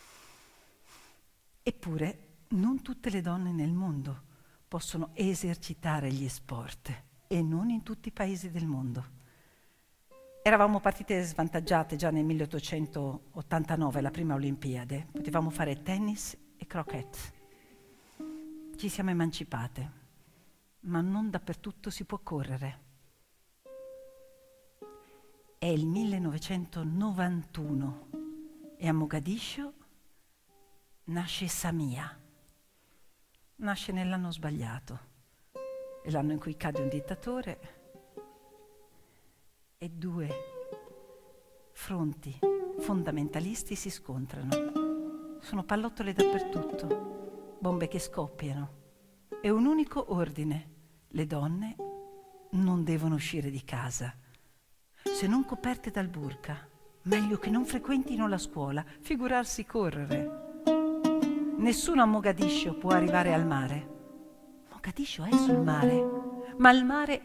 Eppure non tutte le donne nel mondo possono esercitare gli sport e non in tutti i paesi del mondo. Eravamo partite svantaggiate già nel milleottocentottantanove, la prima Olimpiade. Potevamo fare tennis e croquet. Ci siamo emancipate, ma non dappertutto si può correre. È il millenovecentonovantuno e a Mogadiscio nasce Samia. Nasce nell'anno sbagliato, è l'anno in cui cade un dittatore e due fronti fondamentalisti si scontrano. Sono pallottole dappertutto, bombe che scoppiano e un unico ordine: le donne non devono uscire di casa. Se non coperte dal burqa, meglio che non frequentino la scuola, figurarsi correre. Nessuno a Mogadiscio può arrivare al mare. Mogadiscio è sul mare, ma il mare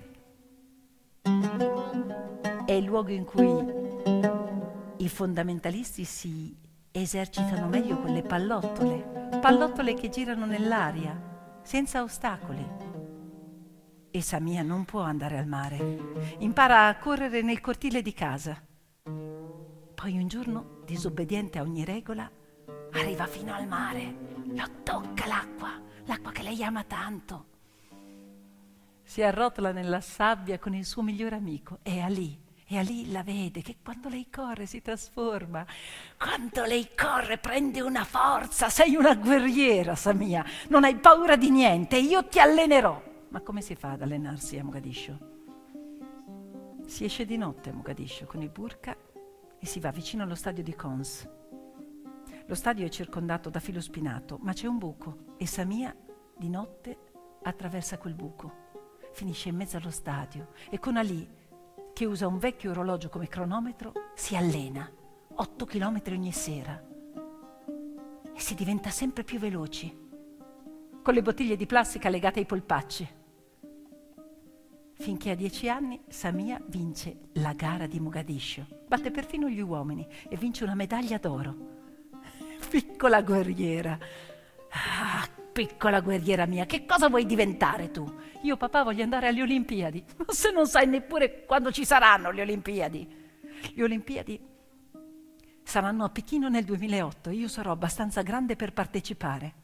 è il luogo in cui i fondamentalisti si esercitano meglio con le pallottole, pallottole che girano nell'aria, senza ostacoli. E Samia non può andare al mare, impara a correre nel cortile di casa. Poi un giorno, disobbediente a ogni regola, arriva fino al mare, lo tocca l'acqua, l'acqua che lei ama tanto. Si arrotola nella sabbia con il suo migliore amico e a lì, e a lì la vede che quando lei corre si trasforma. Quando lei corre prende una forza, sei una guerriera, Samia, non hai paura di niente, io ti allenerò. Ma come si fa ad allenarsi a Mogadiscio? Si esce di notte a Mogadiscio con il burqa e si va vicino allo stadio di Kons. Lo stadio è circondato da filo spinato, ma c'è un buco e Samia di notte attraversa quel buco. Finisce in mezzo allo stadio e con Ali, che usa un vecchio orologio come cronometro, si allena otto chilometri ogni sera e si diventa sempre più veloci, con le bottiglie di plastica legate ai polpacci. Finché a dieci anni Samia vince la gara di Mogadiscio, batte perfino gli uomini e vince una medaglia d'oro. Piccola guerriera, ah, piccola guerriera mia, che cosa vuoi diventare tu? Io, papà, voglio andare alle Olimpiadi. Ma se non sai neppure quando ci saranno le Olimpiadi. Le Olimpiadi saranno a Pechino nel duemilaotto e io sarò abbastanza grande per partecipare.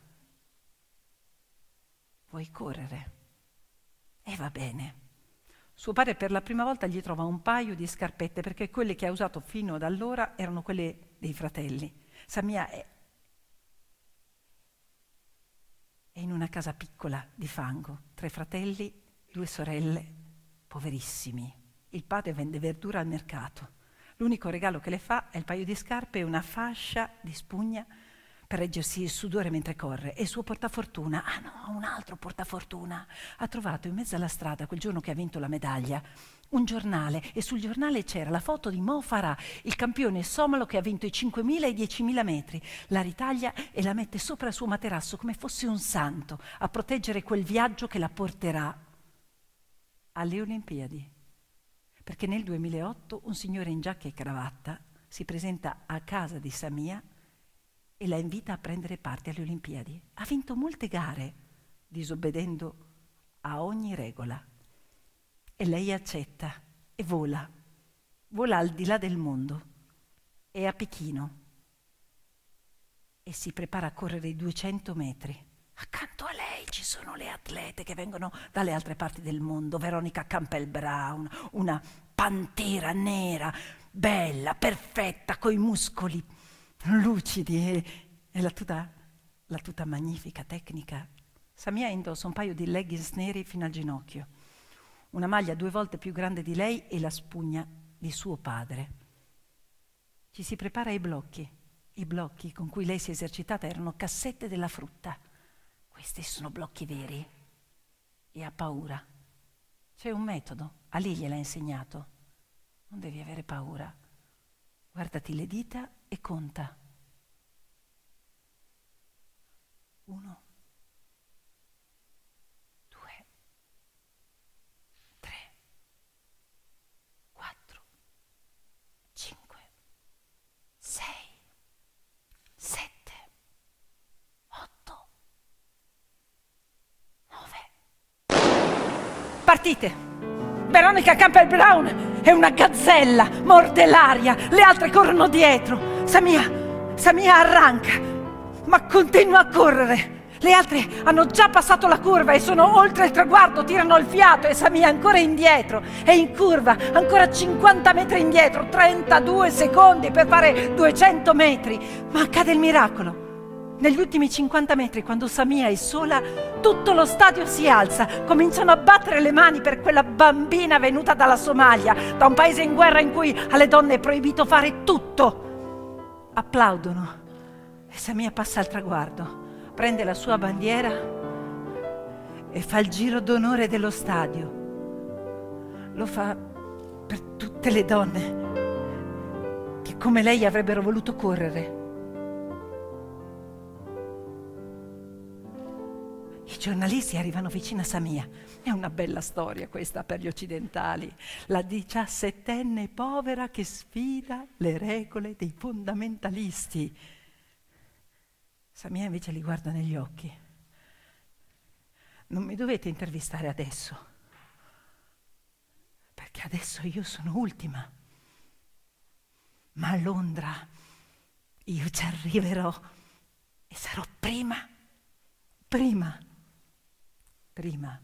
Vuoi correre? E va bene. Suo padre per la prima volta gli trova un paio di scarpette perché quelle che ha usato fino ad allora erano quelle dei fratelli. Samia è È in una casa piccola di fango, tre fratelli, due sorelle, poverissimi. Il padre vende verdura al mercato. L'unico regalo che le fa è il paio di scarpe e una fascia di spugna per reggersi il sudore mentre corre, e il suo portafortuna, ah no, un altro portafortuna, ha trovato in mezzo alla strada, quel giorno che ha vinto la medaglia, un giornale, e sul giornale c'era la foto di Mo Farah, il campione somalo che ha vinto i cinquemila e i diecimila metri. La ritaglia e la mette sopra il suo materasso come fosse un santo, a proteggere quel viaggio che la porterà alle Olimpiadi. Perché nel duemilaotto un signore in giacca e cravatta si presenta a casa di Samia e la invita a prendere parte alle Olimpiadi. Ha vinto molte gare, disobbedendo a ogni regola. E lei accetta e vola. Vola al di là del mondo. È a Pechino. E si prepara a correre i duecento metri. Accanto a lei ci sono le atlete che vengono dalle altre parti del mondo. Veronica Campbell-Brown, una pantera nera, bella, perfetta, coi muscoli lucidi e, e la tuta, la tuta magnifica, tecnica. Samia indossa un paio di leggings neri fino al ginocchio, una maglia due volte più grande di lei e la spugna di suo padre. Ci si prepara ai blocchi. I blocchi con cui lei si è esercitata erano cassette della frutta. Questi sono blocchi veri. E ha paura. C'è un metodo, Ali gliel'ha insegnato. Non devi avere paura. Guardati le dita e conta. Uno, due, tre, quattro, cinque, sei, sette, otto, nove. Partite! Veronica Campbell-Brown è una gazzella, morde l'aria, le altre corrono dietro. Samia, Samia arranca, ma continua a correre. Le altre hanno già passato la curva e sono oltre il traguardo, tirano il fiato e Samia ancora indietro. È in curva, ancora cinquanta metri indietro, trentadue secondi per fare duecento metri. Ma accade il miracolo. Negli ultimi cinquanta metri, quando Samia è sola, tutto lo stadio si alza, cominciano a battere le mani per quella bambina venuta dalla Somalia, da un paese in guerra in cui alle donne è proibito fare tutto. Applaudono e Samia passa al traguardo, prende la sua bandiera e fa il giro d'onore dello stadio. Lo fa per tutte le donne che come lei avrebbero voluto correre. I giornalisti arrivano vicino a Samia. È una bella storia questa per gli occidentali. La diciassettenne povera che sfida le regole dei fondamentalisti. Samia invece li guarda negli occhi. Non mi dovete intervistare adesso, perché adesso io sono ultima. Ma a Londra io ci arriverò e sarò prima, prima. Prima.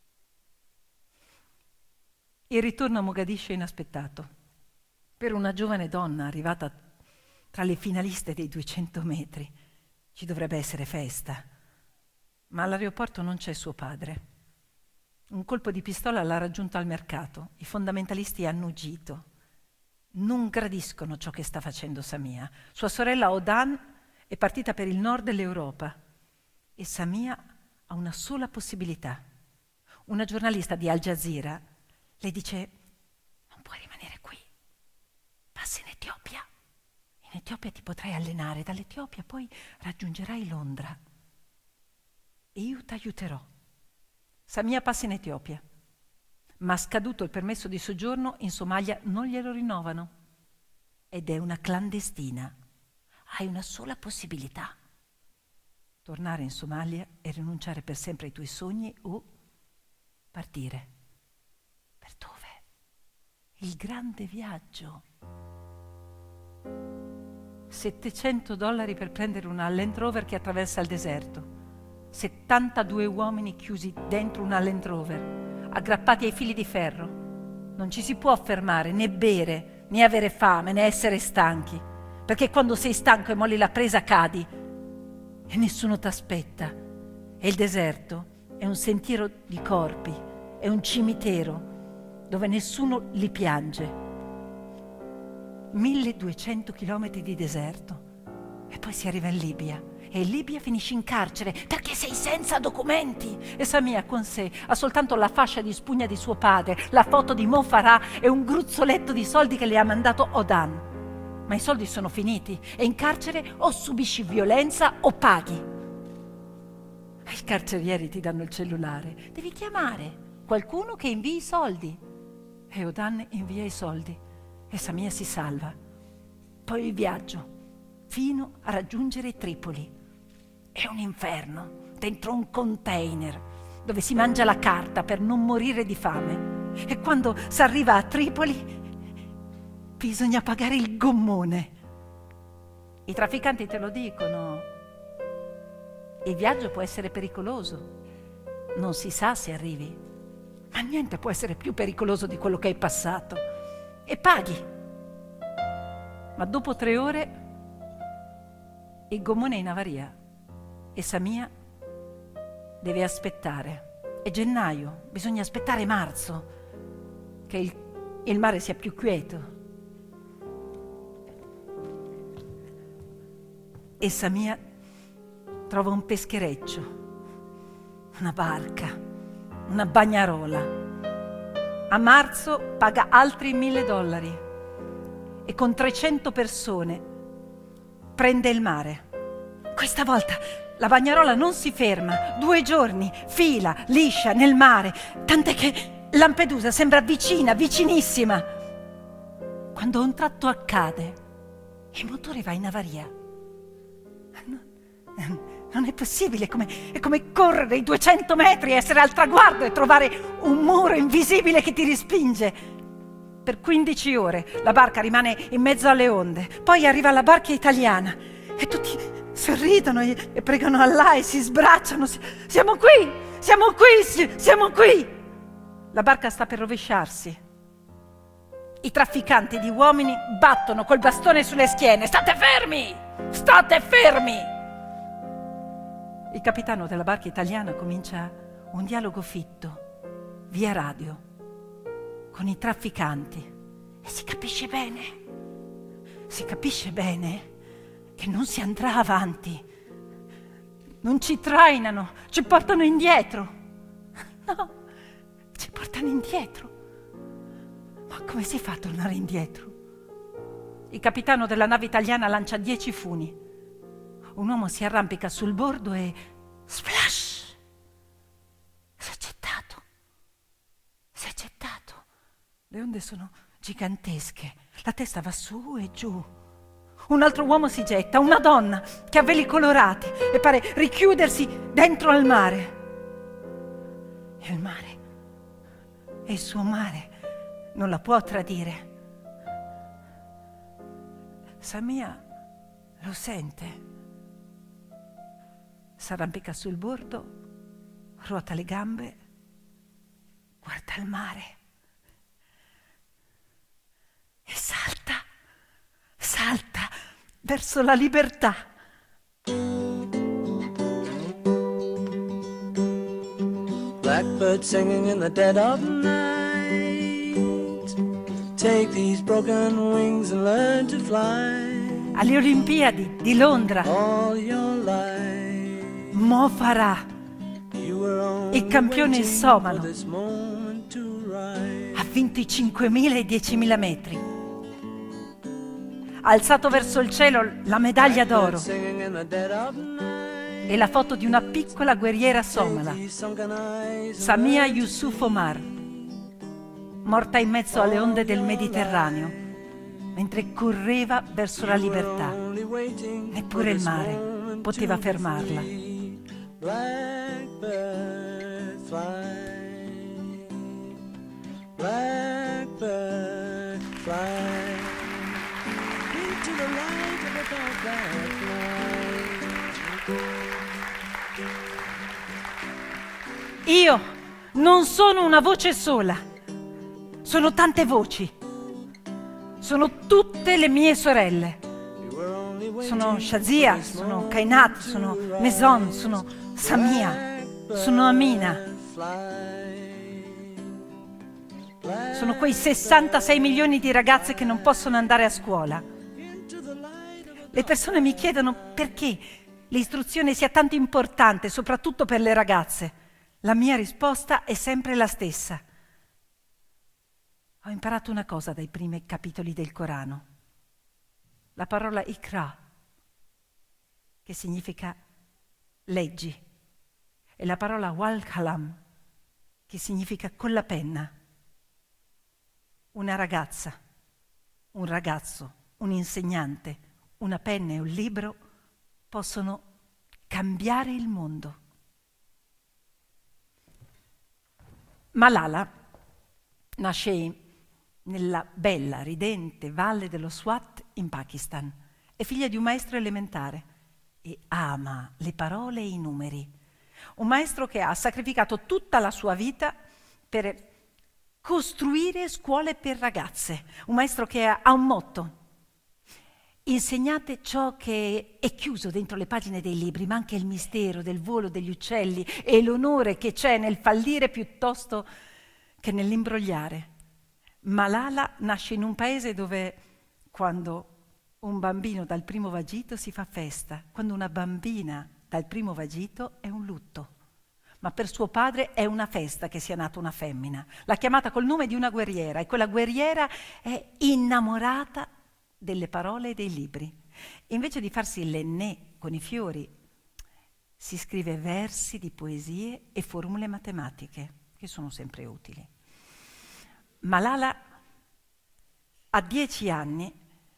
Il ritorno a Mogadiscio è inaspettato. Per una giovane donna arrivata tra le finaliste dei duecento metri ci dovrebbe essere festa. Ma all'aeroporto non c'è suo padre. Un colpo di pistola l'ha raggiunto al mercato. I fondamentalisti hanno uggito. Non gradiscono ciò che sta facendo Samia. Sua sorella Odan è partita per il nord dell'Europa e Samia ha una sola possibilità. Una giornalista di Al Jazeera le dice: non puoi rimanere qui, passi in Etiopia. In Etiopia ti potrai allenare, dall'Etiopia poi raggiungerai Londra e io ti aiuterò. Samia passa in Etiopia, ma scaduto il permesso di soggiorno in Somalia non glielo rinnovano ed è una clandestina. Hai una sola possibilità: tornare in Somalia e rinunciare per sempre ai tuoi sogni o partire. Per dove? Il grande viaggio. settecento dollari per prendere una Land Rover che attraversa il deserto. settantadue uomini chiusi dentro una Land Rover, aggrappati ai fili di ferro. Non ci si può fermare, né bere, né avere fame, né essere stanchi, perché quando sei stanco e molli la presa cadi e nessuno t'aspetta. E il deserto è un sentiero di corpi, è un cimitero dove nessuno li piange. milleduecento chilometri di deserto. È E poi si arriva in Libia. E in Libia finisci in carcere perché sei senza documenti. E Samia con sé ha soltanto la fascia di spugna di suo padre, la foto di Mo Farah e un gruzzoletto di soldi che le ha mandato Odan. Ma i soldi sono finiti e in carcere o subisci violenza o paghi. I carcerieri ti danno il cellulare. Devi chiamare qualcuno che invii i soldi. E Odan invia i soldi e Samia si salva. Poi il viaggio fino a raggiungere Tripoli. È un inferno, dentro un container, dove si mangia la carta per non morire di fame. E quando si arriva a Tripoli, bisogna pagare il gommone. I trafficanti te lo dicono. Il viaggio può essere pericoloso. Non si sa se arrivi. Ma niente può essere più pericoloso di quello che hai passato. E paghi. Ma dopo tre ore il gommone è in avaria e Samia deve aspettare. È gennaio, bisogna aspettare marzo, che il, il mare sia più quieto. E Samia trova un peschereccio, una barca, una bagnarola. A marzo paga altri mille dollari e con trecento persone prende il mare. Questa volta la bagnarola non si ferma, due giorni, fila, liscia, nel mare, tant'è che Lampedusa sembra vicina, vicinissima. Quando a un tratto accade, il motore va in avaria. Non è possibile, è come, è come correre i duecento metri, essere al traguardo e trovare un muro invisibile che ti respinge. Per quindici ore la barca rimane in mezzo alle onde, poi arriva la barca italiana e tutti sorridono e, e pregano Allah e si sbracciano. Siamo qui, siamo qui, siamo qui. La barca sta per rovesciarsi. I trafficanti di uomini battono col bastone sulle schiene. State fermi! State fermi! Il capitano della barca italiana comincia un dialogo fitto, via radio, con i trafficanti. E si capisce bene, si capisce bene che non si andrà avanti. Non ci trainano, ci portano indietro. No, ci portano indietro. Ma come si fa a tornare indietro? Il capitano della nave italiana lancia dieci funi. Un uomo si arrampica sul bordo e splash! Si è gettato. Si è gettato. Le onde sono gigantesche. La testa va su e giù. Un altro uomo si getta, una donna che ha veli colorati e pare richiudersi dentro al mare. E il mare, e il suo mare, non la può tradire. Samia lo sente. S'arrampica sul bordo, ruota le gambe, guarda il mare e salta, salta verso la libertà. Blackbird singing in the dead of night. Take these broken wings and learn to fly. Alle Olimpiadi di Londra, All your life. Mo Farah, il campione somalo, ha vinto i cinquemila e i diecimila metri. Ha alzato verso il cielo la medaglia d'oro e la foto di una piccola guerriera somala, Samia Yusuf Omar, morta in mezzo alle onde del Mediterraneo, mentre correva verso la libertà. Neppure il mare poteva fermarla. Blackbird fly, blackbird fly into the light of a dark black night. Io non sono una voce sola, sono tante voci, sono tutte le mie sorelle. Sono Shazia, sono Kainat, sono Maison, sono Samia, sono Amina. Sono quei sessantasei milioni di ragazze che non possono andare a scuola. Le persone mi chiedono perché l'istruzione sia tanto importante, soprattutto per le ragazze. La mia risposta è sempre la stessa. Ho imparato una cosa dai primi capitoli del Corano. La parola ikra, che significa leggi, e la parola wal kalam, che significa con la penna. Una ragazza, un ragazzo, un insegnante, una penna e un libro possono cambiare il mondo. Malala nasce nella bella, ridente valle dello Swat in Pakistan. È figlia di un maestro elementare e ama le parole e i numeri. Un maestro che ha sacrificato tutta la sua vita per costruire scuole per ragazze. Un maestro che ha un motto: insegnate ciò che è chiuso dentro le pagine dei libri, ma anche il mistero del volo degli uccelli e l'onore che c'è nel fallire piuttosto che nell'imbrogliare. Malala nasce in un paese dove quando un bambino dal primo vagito si fa festa, quando una bambina dal primo vagito è un lutto. Ma per suo padre è una festa che sia nata una femmina. L'ha chiamata col nome di una guerriera e quella guerriera è innamorata delle parole e dei libri. Invece di farsi l'ennè con i fiori, si scrive versi di poesie e formule matematiche, che sono sempre utili. Malala a dieci anni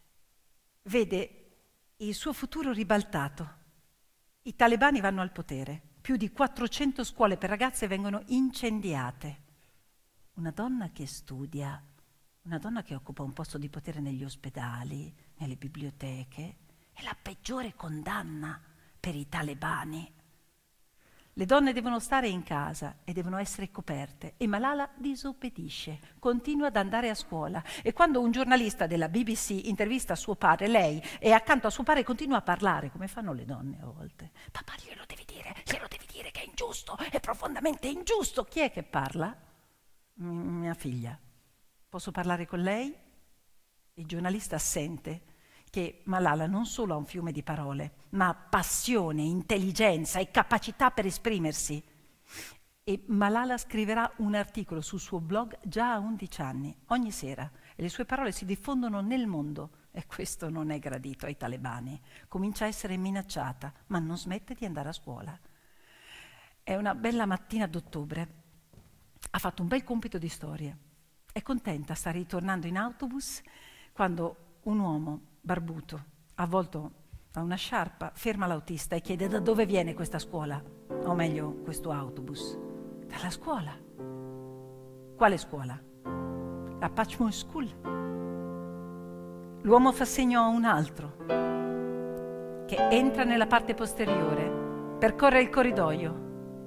vede il suo futuro ribaltato. I talebani vanno al potere, più di quattrocento scuole per ragazze vengono incendiate. Una donna che studia, una donna che occupa un posto di potere negli ospedali, nelle biblioteche, è la peggiore condanna per i talebani. Le donne devono stare in casa e devono essere coperte e Malala disobbedisce, continua ad andare a scuola e quando un giornalista della B B C intervista suo padre, lei è accanto a suo padre e continua a parlare, come fanno le donne a volte. Papà, glielo devi dire, glielo devi dire che è ingiusto, è profondamente ingiusto. Chi è che parla? M- mia figlia. Posso parlare con lei? Il giornalista sente che Malala non solo ha un fiume di parole, ma ha passione, intelligenza e capacità per esprimersi. E Malala scriverà un articolo sul suo blog già a undici anni, ogni sera, e le sue parole si diffondono nel mondo. E questo non è gradito ai talebani. Comincia a essere minacciata, ma non smette di andare a scuola. È una bella mattina d'ottobre. Ha fatto un bel compito di storia. È contenta, sta ritornando in autobus quando un uomo barbuto, avvolto da una sciarpa, ferma l'autista e chiede da dove viene questa scuola, o meglio questo autobus. Dalla scuola. Quale scuola? La Patchmore School. L'uomo fa segno a un altro che entra nella parte posteriore, percorre il corridoio.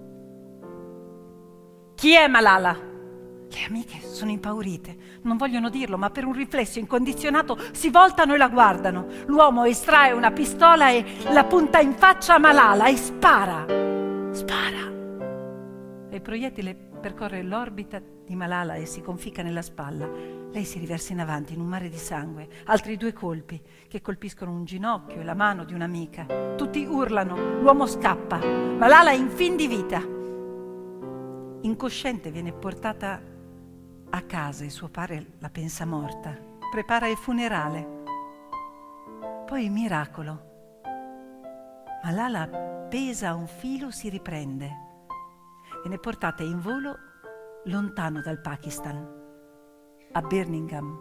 Chi è Malala? Le amiche sono impaurite, non vogliono dirlo, ma per un riflesso incondizionato si voltano e la guardano. L'uomo estrae una pistola e la punta in faccia a Malala e spara. Spara. E il proiettile percorre l'orbita di Malala e si conficca nella spalla. Lei si riversa in avanti in un mare di sangue. Altri due colpi che colpiscono un ginocchio e la mano di un'amica. Tutti urlano, l'uomo scappa. Malala è in fin di vita. Incosciente viene portata a casa e suo padre la pensa morta, prepara il funerale. Poi miracolo. Malala appesa a un filo si riprende. Viene portata in volo lontano dal Pakistan, a Birmingham.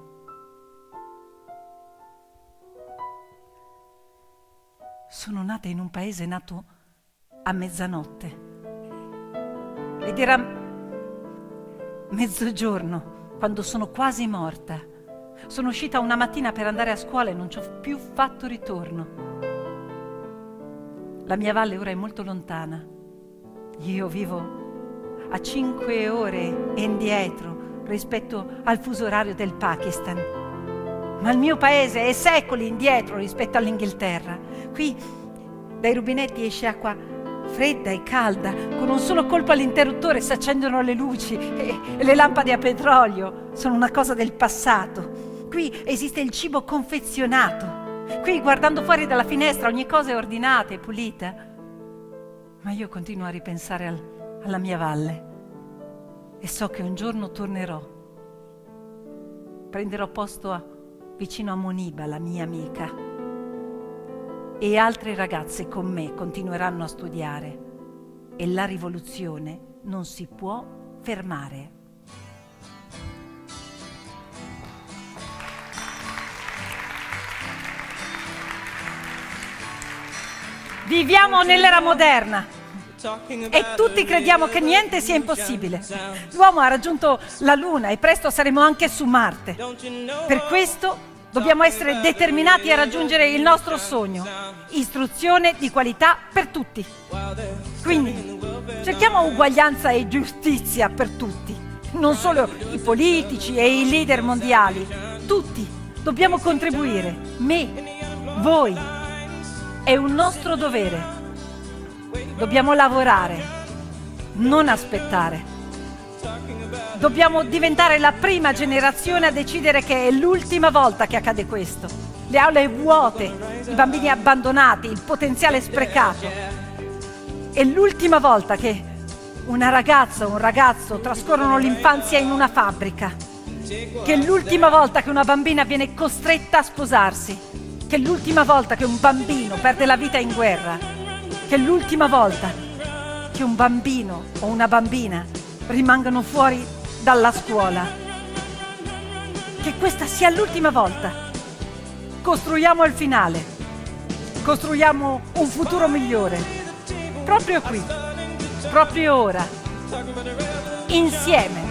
Sono nata in un paese nato a mezzanotte ed era mezzogiorno, quando sono quasi morta. Sono uscita una mattina per andare a scuola e non ci ho più fatto ritorno. La mia valle ora è molto lontana. Io vivo a cinque ore indietro rispetto al fuso orario del Pakistan. Ma il mio paese è secoli indietro rispetto all'Inghilterra. Qui dai rubinetti esce acqua fredda e calda, con un solo colpo all'interruttore si accendono le luci e, e le lampade a petrolio sono una cosa del passato. Qui esiste il cibo confezionato Qui, guardando fuori dalla finestra, ogni cosa è ordinata e pulita. Ma io continuo a ripensare al, alla mia valle e so che un giorno tornerò. Prenderò posto a, vicino a Moniba, la mia amica, e altre ragazze con me continueranno a studiare e la rivoluzione non si può fermare. Viviamo nell'era moderna e tutti crediamo che niente sia impossibile. L'uomo ha raggiunto la Luna e presto saremo anche su Marte. Per questo dobbiamo essere determinati a raggiungere il nostro sogno: istruzione di qualità per tutti. Quindi cerchiamo uguaglianza e giustizia per tutti, non solo i politici e i leader mondiali. Tutti dobbiamo contribuire, me, voi. È un nostro dovere. Dobbiamo lavorare, non aspettare. Dobbiamo diventare la prima generazione a decidere che è l'ultima volta che accade questo. Le aule vuote, i bambini abbandonati, il potenziale sprecato. È l'ultima volta che una ragazza o un ragazzo trascorrono l'infanzia in una fabbrica. Che è l'ultima volta che una bambina viene costretta a sposarsi. Che è l'ultima volta che un bambino perde la vita in guerra. Che è l'ultima volta che un bambino o una bambina rimangano fuori dalla scuola. Che questa sia l'ultima volta. Costruiamo il finale. Costruiamo un futuro migliore. Proprio qui. Proprio ora. Insieme.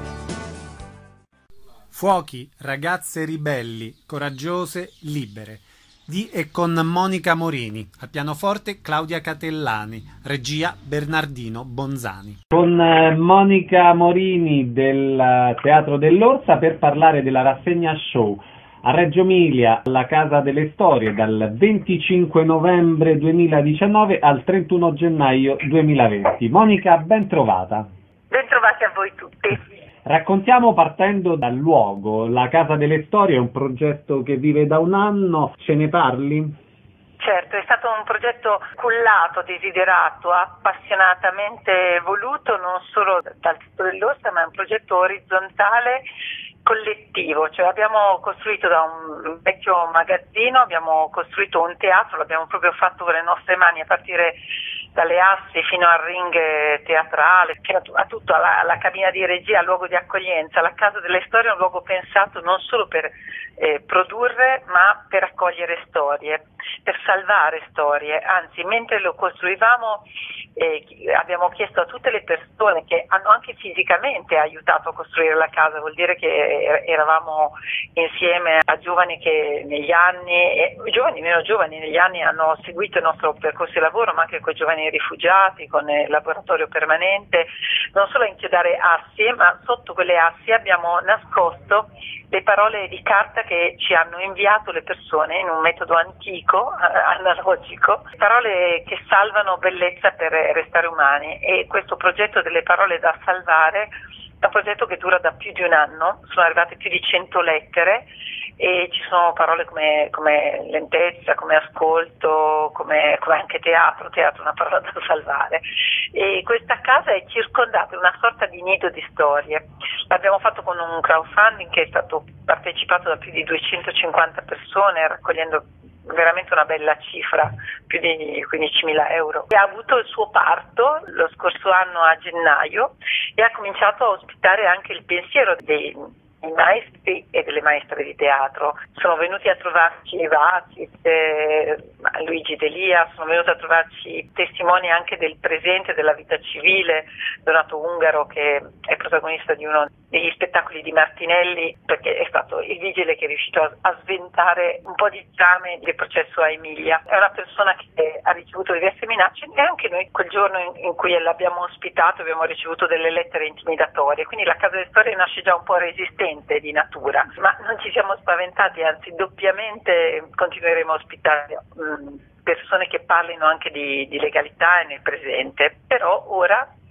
Fuochi, ragazze ribelli, coraggiose, libere. Di e con Monica Morini, al pianoforte Claudia Catellani, regia Bernardino Bonzani. Con eh, Monica Morini del Teatro dell'Orsa per parlare della rassegna show a Reggio Emilia, alla Casa delle Storie, dal venticinque novembre duemiladiciannove al trentuno gennaio duemilaventi. Monica, ben trovata. Ben trovati a voi tutti. Raccontiamo partendo dal luogo. La Casa delle Storie è un progetto che vive da un anno, ce ne parli? Certo, è stato un progetto cullato, desiderato, appassionatamente voluto non solo dal Teatro dell'Orsa, ma è un progetto orizzontale, collettivo. Cioè abbiamo costruito da un vecchio magazzino, abbiamo costruito un teatro, l'abbiamo proprio fatto con le nostre mani, a partire dalle assi fino al ring teatrale, fino a tutto, alla, alla cabina di regia, al luogo di accoglienza. La Casa delle Storie è un luogo pensato non solo per eh, produrre, ma per accogliere storie, per salvare storie. Anzi, mentre lo costruivamo eh, abbiamo chiesto a tutte le persone che hanno anche fisicamente aiutato a costruire la casa, vuol dire che eravamo insieme a giovani che negli anni, e giovani meno giovani negli anni, hanno seguito il nostro percorso di lavoro, ma anche con i giovani rifugiati, con il laboratorio permanente, non solo a inchiodare assi, ma sotto quelle assi abbiamo nascosto le parole di carta che ci hanno inviato le persone in un metodo antico, analogico, parole che salvano bellezza per restare umani. E questo progetto delle parole da salvare è un progetto che dura da più di un anno, sono arrivate più di cento lettere e ci sono parole come, come lentezza, come ascolto, come, come anche teatro, teatro è una parola da salvare. E questa casa è circondata da una sorta di nido di storie. L'abbiamo fatto con un crowdfunding che è stato partecipato da più di duecentocinquanta persone, raccogliendo veramente una bella cifra, più di quindicimila euro. E ha avuto il suo parto lo scorso anno a gennaio e ha cominciato a ospitare anche il pensiero dei i maestri e delle maestre di teatro. Sono venuti a trovarci Vazis, eh, Luigi Delia, sono venuti a trovarci testimoni anche del presente della vita civile, Donato Ungaro, che è protagonista di uno degli spettacoli di Martinelli, perché è stato il vigile che è riuscito a, a sventare un po' di trame del processo a Emilia. È una persona che ha ricevuto diverse minacce e anche noi quel giorno in, in cui l'abbiamo ospitato abbiamo ricevuto delle lettere intimidatorie, quindi la Casa delle Storie nasce già un po' resistente di natura, ma non ci siamo spaventati, anzi doppiamente continueremo a ospitare mh, persone che parlino anche di, di legalità e nel presente. Però ora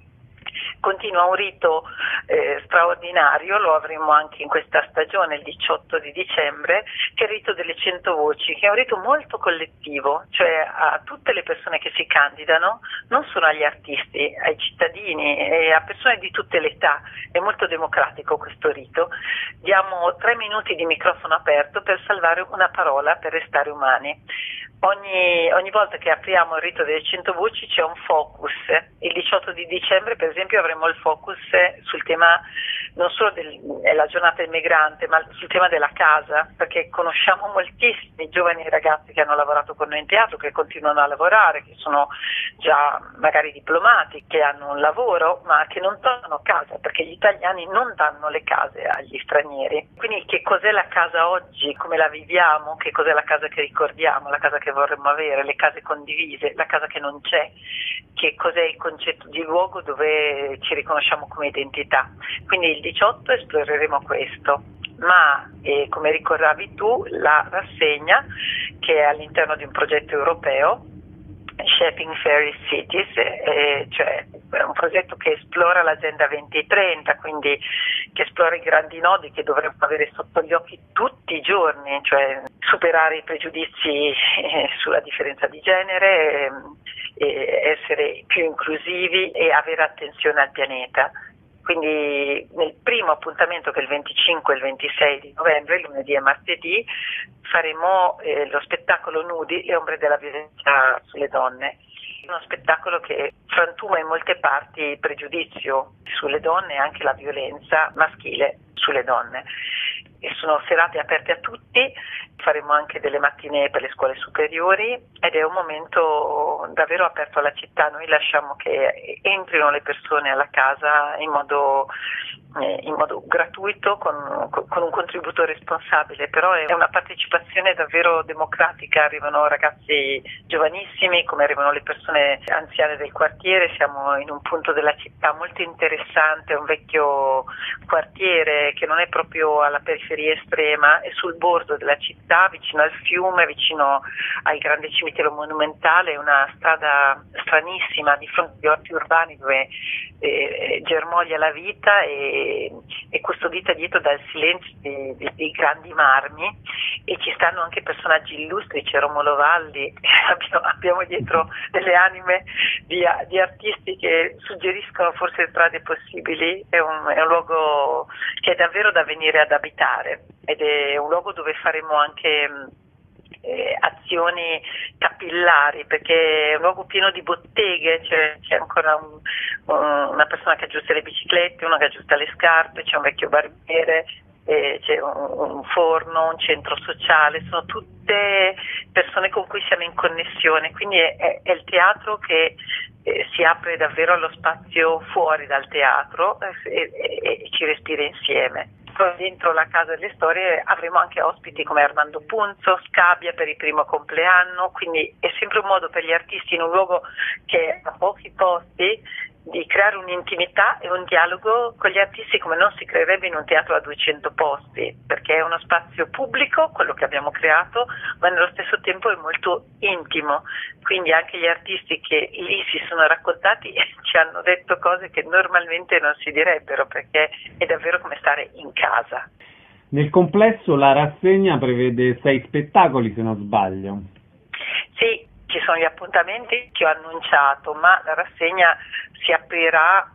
Continua un rito eh, straordinario, lo avremo anche in questa stagione, il diciotto di dicembre, che è il rito delle cento voci, che è un rito molto collettivo, cioè a tutte le persone che si candidano, non solo agli artisti, ai cittadini e a persone di tutte le età. È molto democratico questo rito. Diamo tre minuti di microfono aperto per salvare una parola, per restare umani. Ogni, ogni volta che apriamo il rito delle cento voci c'è un focus. Il diciotto di dicembre, per esempio, avremo il focus sul tema, non solo del, è la giornata del migrante, ma sul tema della casa, perché conosciamo moltissimi giovani ragazzi che hanno lavorato con noi in teatro, che continuano a lavorare, che sono già magari diplomati, che hanno un lavoro, ma che non tornano a casa, perché gli italiani non danno le case agli stranieri. Quindi che cos'è la casa oggi, come la viviamo, che cos'è la casa che ricordiamo, la casa che vorremmo avere, le case condivise, la casa che non c'è, che cos'è il concetto di luogo dove ci riconosciamo come identità. Quindi il diciotto esploreremo questo, ma eh, come ricordavi tu, la rassegna, che è all'interno di un progetto europeo, Shaping Fairy Cities, eh, cioè è un progetto che esplora l'Agenda duemilatrenta, quindi che esplora i grandi nodi che dovremmo avere sotto gli occhi tutti i giorni, cioè superare i pregiudizi eh, sulla differenza di genere, eh, eh, essere più inclusivi e avere attenzione al pianeta. Quindi nel primo appuntamento, che è il venticinque e il ventisei di novembre, lunedì e martedì, faremo eh, lo spettacolo Nudi, le ombre della violenza sulle donne. Uno spettacolo che frantuma in molte parti il pregiudizio sulle donne e anche la violenza maschile sulle donne. E sono serate aperte a tutti, faremo anche delle mattine per le scuole superiori ed è un momento davvero aperto alla città. Noi lasciamo che entrino le persone alla casa in modo, eh, in modo gratuito, con, con un contributo responsabile, però è una partecipazione davvero democratica. Arrivano ragazzi giovanissimi, come arrivano le persone anziane del quartiere. Siamo in un punto della città molto interessante, un vecchio quartiere che non è proprio alla periferia estrema, è sul bordo della città, vicino al fiume, vicino al grande cimitero monumentale, una strada stranissima di fronte agli orti urbani dove eh, germoglia la vita e è custodita dietro dal silenzio dei, dei, dei grandi marmi, e ci stanno anche personaggi illustri, c'è Romolo Valli, abbiamo, abbiamo dietro delle anime di, di artisti che suggeriscono forse strade possibili. È un, è un luogo che è davvero da venire ad abitare ed è un luogo dove faremo anche eh, azioni capillari, perché è un luogo pieno di botteghe, c'è, c'è ancora un, un, una persona che aggiusta le biciclette, una che aggiusta le scarpe, c'è un vecchio barbiere, eh, c'è un, un forno, un centro sociale, sono tutte persone con cui siamo in connessione, quindi è, è, è il teatro che eh, si apre davvero allo spazio fuori dal teatro e, e, e ci respira insieme. Poi dentro la Casa delle Storie avremo anche ospiti come Armando Punzo, Scabbia per il primo compleanno, quindi è sempre un modo per gli artisti, in un luogo che ha pochi posti, di creare un'intimità e un dialogo con gli artisti come non si creerebbe in un teatro a duecento posti, perché è uno spazio pubblico, quello che abbiamo creato, ma nello stesso tempo è molto intimo, quindi anche gli artisti che lì si sono raccontati ci hanno detto cose che normalmente non si direbbero, perché è davvero come stare in casa. Nel complesso la rassegna prevede sei spettacoli, se non sbaglio. Sì, ci sono gli appuntamenti che ho annunciato, ma la rassegna si aprirà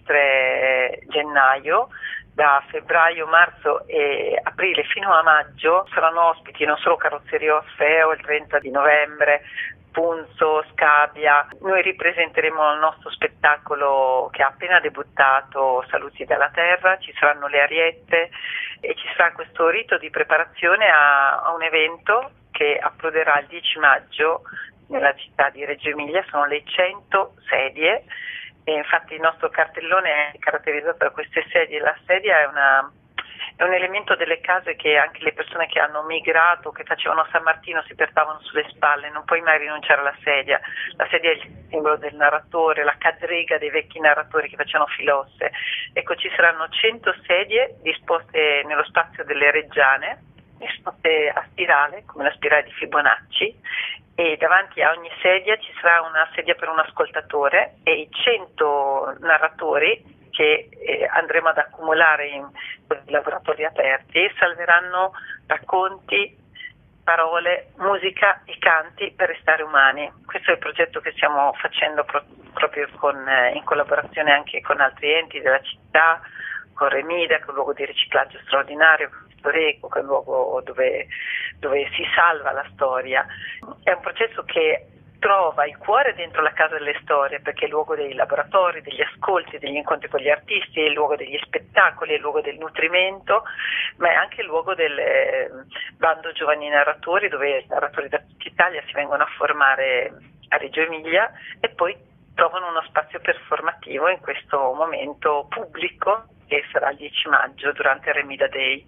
oltre gennaio, da febbraio, marzo e aprile fino a maggio. Saranno ospiti non solo Carrozzeria Orfeo il trenta di novembre, Punzo, Scabbia. Noi ripresenteremo il nostro spettacolo che ha appena debuttato, Saluti dalla Terra, ci saranno le ariette e ci sarà questo rito di preparazione a, a un evento che approderà il dieci maggio nella città di Reggio Emilia. Sono le cento sedie e infatti il nostro cartellone è caratterizzato da queste sedie. La sedia è una è un elemento delle case che anche le persone che hanno migrato, che facevano San Martino, si portavano sulle spalle. Non puoi mai rinunciare alla sedia. La sedia è il simbolo del narratore, la cadrega dei vecchi narratori che facevano filosse. Ecco, ci saranno cento sedie disposte nello spazio delle Reggiane, disposte a spirale, come la spirale di Fibonacci, e davanti a ogni sedia ci sarà una sedia per un ascoltatore e i cento narratori che eh, andremo ad accumulare in laboratori aperti salveranno racconti, parole, musica e canti per restare umani. Questo è il progetto che stiamo facendo pro- proprio con, eh, in collaborazione anche con altri enti della città, con Remida, che è un luogo di riciclaggio straordinario, Storeco, che è un luogo dove, dove si salva la storia. È un processo che trova il cuore dentro la Casa delle Storie, perché è il luogo dei laboratori, degli ascolti, degli incontri con gli artisti, è il luogo degli spettacoli, è il luogo del nutrimento, ma è anche il luogo del eh, bando giovani narratori, dove narratori da tutta Italia si vengono a formare a Reggio Emilia e poi trovano uno spazio performativo in questo momento pubblico che sarà il dieci maggio durante il Remida Day.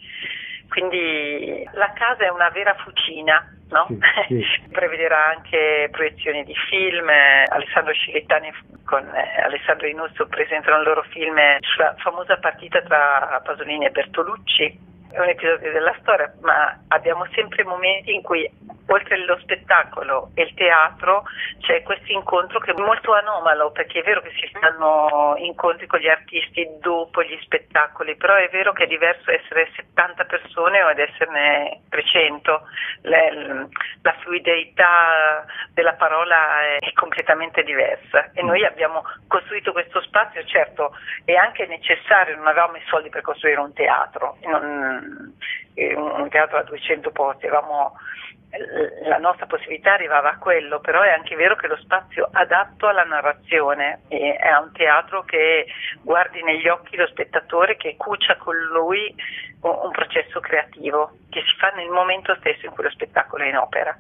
Quindi la casa è una vera fucina, no? Sì, sì. Prevederà anche proiezioni di film. Alessandro Scilettani con eh, Alessandro Inusso presentano il loro film sulla famosa partita tra Pasolini e Bertolucci. È un episodio della storia, ma abbiamo sempre momenti in cui oltre allo spettacolo e il teatro c'è questo incontro che è molto anomalo, perché è vero che si fanno incontri con gli artisti dopo gli spettacoli, però è vero che è diverso essere settanta persone o ad esserne trecento. Le, la fluidità della parola è completamente diversa e noi abbiamo costruito questo spazio. Certo, è anche necessario, non avevamo i soldi per costruire un teatro, non, un teatro a duecento posti, avevamo, la nostra possibilità arrivava a quello, però è anche vero che lo spazio adatto alla narrazione è un teatro che guardi negli occhi lo spettatore, che cucia con lui un processo creativo che si fa nel momento stesso in cui lo spettacolo è in opera.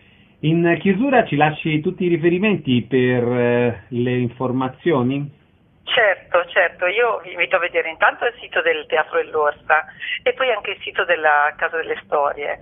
In chiusura ci lasci tutti i riferimenti per eh, le informazioni? Certo, certo, io vi invito a vedere intanto il sito del Teatro dell'Orsa e poi anche il sito della Casa delle Storie.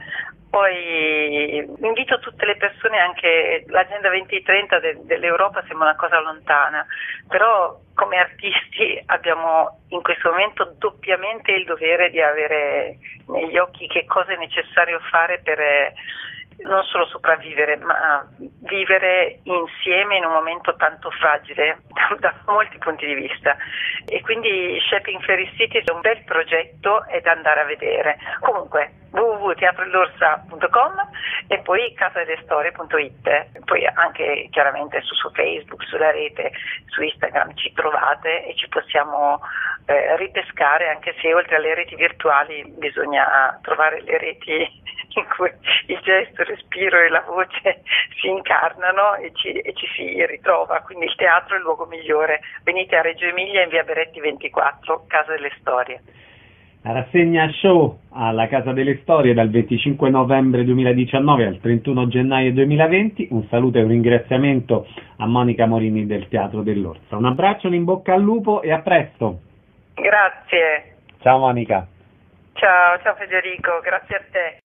Poi invito tutte le persone, anche l'Agenda duemilatrenta de- dell'Europa sembra una cosa lontana, però come artisti abbiamo in questo momento doppiamente il dovere di avere negli occhi che cosa è necessario fare per eh, non solo sopravvivere, ma vivere insieme in un momento tanto fragile da, da molti punti di vista. E quindi Shaping Fairy City è un bel progetto, è da andare a vedere. Comunque w w w punto teatro dell'orsa punto com e poi casa delle storie punto i t, poi anche chiaramente su, su Facebook, sulla rete, su Instagram ci trovate e ci possiamo eh, ripescare, anche se oltre alle reti virtuali bisogna trovare le reti in cui il gesto, il respiro e la voce si incarnano e ci, e ci si ritrova, quindi il teatro è il luogo migliore. Venite a Reggio Emilia in via Beretti ventiquattro, Casa delle Storie. La rassegna show alla Casa delle Storie dal venticinque novembre duemiladiciannove al trentuno gennaio duemilaventi. Un saluto e un ringraziamento a Monica Morini del Teatro dell'Orsa. Un abbraccio, in bocca al lupo e a presto. Grazie. Ciao Monica. Ciao, ciao Federico, grazie a te.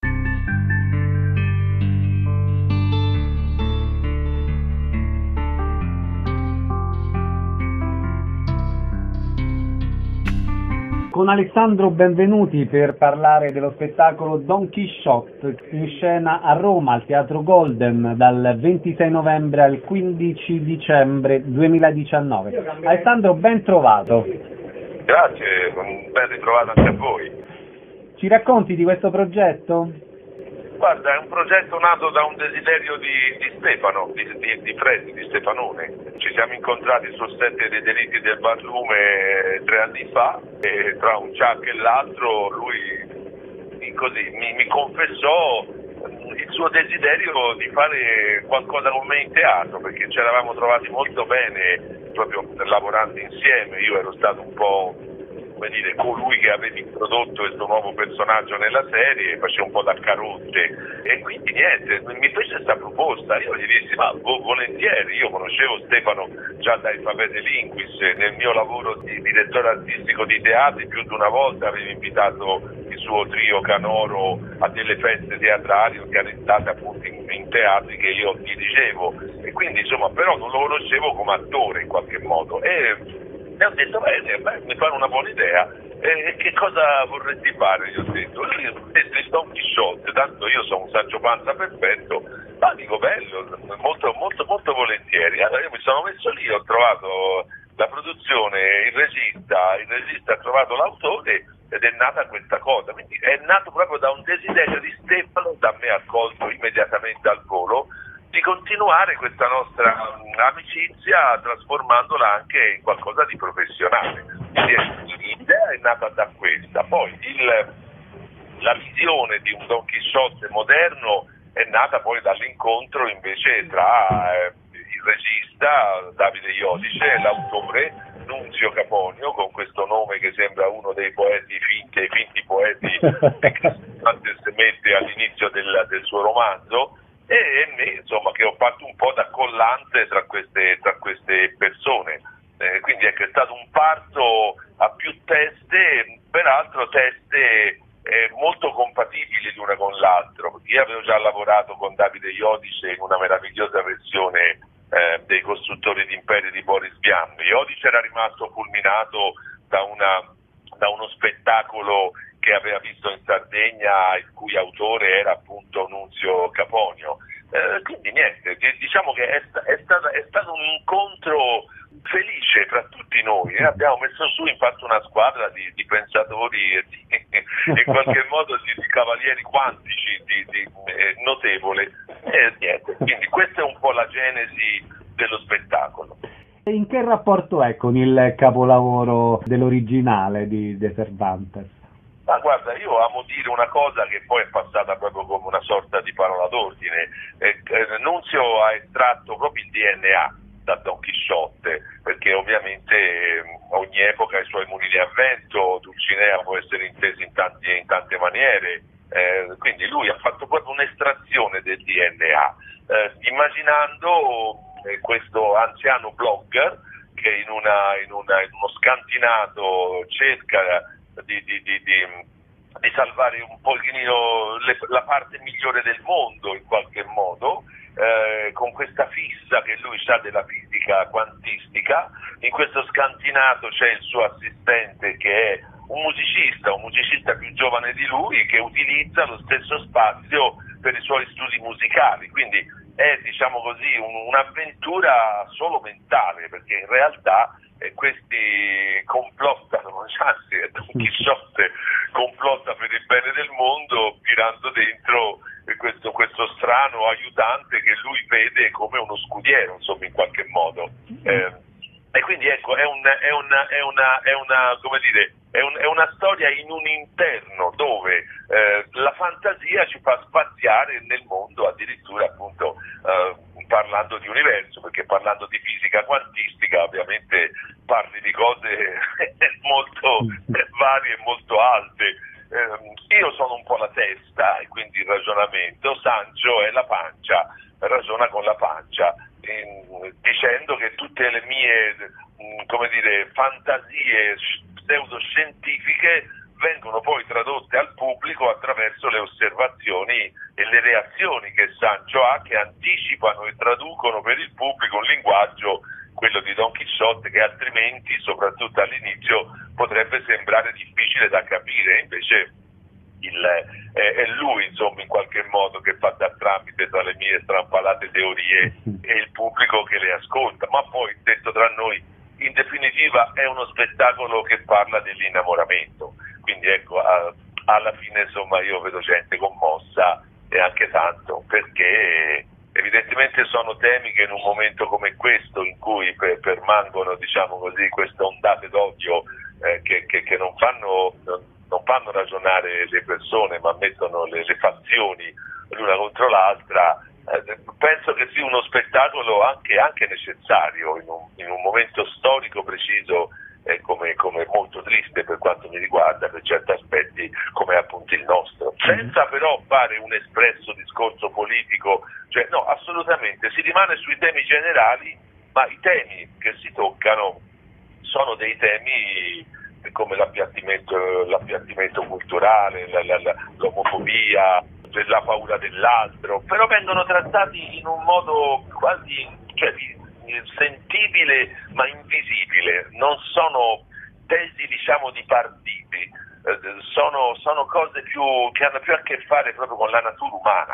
Con Alessandro benvenuti per parlare dello spettacolo Don Quixote, in scena a Roma al Teatro Golden dal ventisei novembre al quindici dicembre duemiladiciannove. Alessandro, ben trovato. Grazie, ben ritrovato anche a voi. Ci racconti di questo progetto? Guarda, è un progetto nato da un desiderio di, di Stefano, di, di, di Freddi, di Stefanone. Ci siamo incontrati sul set dei Delitti del Barlume tre anni fa e tra un ciak e l'altro lui così, mi, mi confessò il suo desiderio di fare qualcosa con me in teatro, perché ci eravamo trovati molto bene proprio lavorando insieme. Io ero stato un po', come dire, colui che aveva introdotto questo nuovo personaggio nella serie, faceva un po' da carotte e quindi niente, mi fece questa proposta. Io gli dissi ma vo- volentieri, io conoscevo Stefano già da Alfabete Linguis, nel mio lavoro di direttore artistico di teatri più di una volta avevo invitato il suo trio canoro a delle feste teatrali organizzate appunto in, in teatri che io dirigevo, e quindi insomma però non lo conoscevo come attore in qualche modo, e e ho detto, bene, beh, mi pare una buona idea. E che cosa vorresti fare? Gli ho detto, io ho detto il Don Quixote, tanto io sono un Sancho Panza perfetto, Ma dico bello, molto, molto, molto volentieri. Allora io mi sono messo lì, ho trovato la produzione, il regista, il regista ha trovato l'autore ed è nata questa cosa. Quindi è nato proprio da un desiderio di Stefano, da me accolto immediatamente al volo, di continuare questa nostra um, amicizia trasformandola anche in qualcosa di professionale. Quindi l'idea è nata da questa. Poi il, la visione di un Don Chisciotte moderno è nata poi dall'incontro invece tra eh, il regista Davide Iodice e l'autore Nunzio Caponio, con questo nome che sembra uno dei poeti finti, dei finti poeti che si mette all'inizio del, del suo romanzo, e, e me, insomma, che ho fatto un po' da collante tra queste, tra queste persone. Eh, quindi ecco, è stato un parto a più teste, peraltro teste eh, molto compatibili l'una con l'altro. Io avevo già lavorato con Davide Iodice in una meravigliosa versione eh, dei Costruttori d'Imperi di Boris Vian. Iodice era rimasto fulminato da, una, da uno spettacolo che aveva visto in Sardegna, il cui autore era appunto Nunzio Caponio. Eh, quindi niente, diciamo che è, è, stata, è stato un incontro felice fra tutti noi, eh? Abbiamo messo su infatti una squadra di, di pensatori e di, in qualche modo di, di cavalieri quantici di, di, eh, notevole, e niente, quindi questa è un po' la genesi dello spettacolo. In che rapporto è con il capolavoro dell'originale di De Cervantes? Ma guarda, io amo dire una cosa che poi è passata proprio come una sorta di parola d'ordine. Eh, eh, Nunzio ha estratto proprio il D N A da Don Chisciotte, perché ovviamente eh, ogni epoca ha i suoi mulini a vento, Dulcinea può essere intesa in, tanti, in tante maniere, eh, quindi lui ha fatto proprio un'estrazione del D N A, eh, immaginando eh, questo anziano blogger che in, una, in, una, in uno scantinato cerca Di, di, di, di, di salvare un pochino le, la parte migliore del mondo in qualche modo, eh, con questa fissa che lui ha della fisica quantistica. In questo scantinato c'è il suo assistente che è un musicista, un musicista più giovane di lui, che utilizza lo stesso spazio per i suoi studi musicali, quindi è, diciamo così, un, un'avventura solo mentale, perché in realtà e questi complottano, anzi Don Chisciotte complotta per il bene del mondo tirando dentro questo, questo strano aiutante che lui vede come uno scudiero, insomma, in qualche modo. Eh, e quindi ecco, è una, è una, è una, è una come dire, è, un, è una storia in un interno dove eh, la fantasia ci fa spaziare nel mondo, addirittura appunto eh, parlando di universo, perché parlando di fisica quantistica ovviamente parli di cose molto varie e molto alte. Eh, io sono un po' la testa e quindi il ragionamento, Sancho è la pancia, ragiona con la pancia, eh, dicendo che tutte le mie mh, come dire, fantasie pseudoscientifiche vengono poi tradotte al pubblico attraverso le osservazioni e le reazioni che Sancho ha, che anticipano e traducono per il pubblico un linguaggio, quello di Don Chisciotte, che altrimenti, soprattutto all'inizio, potrebbe sembrare difficile da capire. Invece il, è, è lui, insomma, in qualche modo che fa da tramite tra le mie strampalate teorie e il pubblico che le ascolta. Ma poi, detto tra noi, in definitiva è uno spettacolo che parla dell'innamoramento. Quindi ecco, a, alla fine insomma io vedo gente commossa, e anche tanto, perché evidentemente sono temi che in un momento come questo, in cui per, permangono, diciamo così, queste ondate d'odio eh, che, che, che non fanno, non, non fanno ragionare le persone, ma mettono le, le fazioni l'una contro l'altra, eh, penso che sia uno spettacolo anche, anche necessario in un, in un momento storico preciso, eh, come, come molto triste per quanto mi riguarda, per certi aspetti come appunto il nostro, senza però fare un espresso discorso politico, cioè no, assolutamente, si rimane sui temi generali, ma i temi che si toccano sono dei temi come l'appiattimento, l'appiattimento culturale, la, la, la, l'omofobia, la paura dell'altro, però vengono trattati in un modo quasi, cioè, sentibile ma invisibile, non sono tesi, diciamo, di partiti, eh, sono, sono cose più che hanno più a che fare proprio con la natura umana,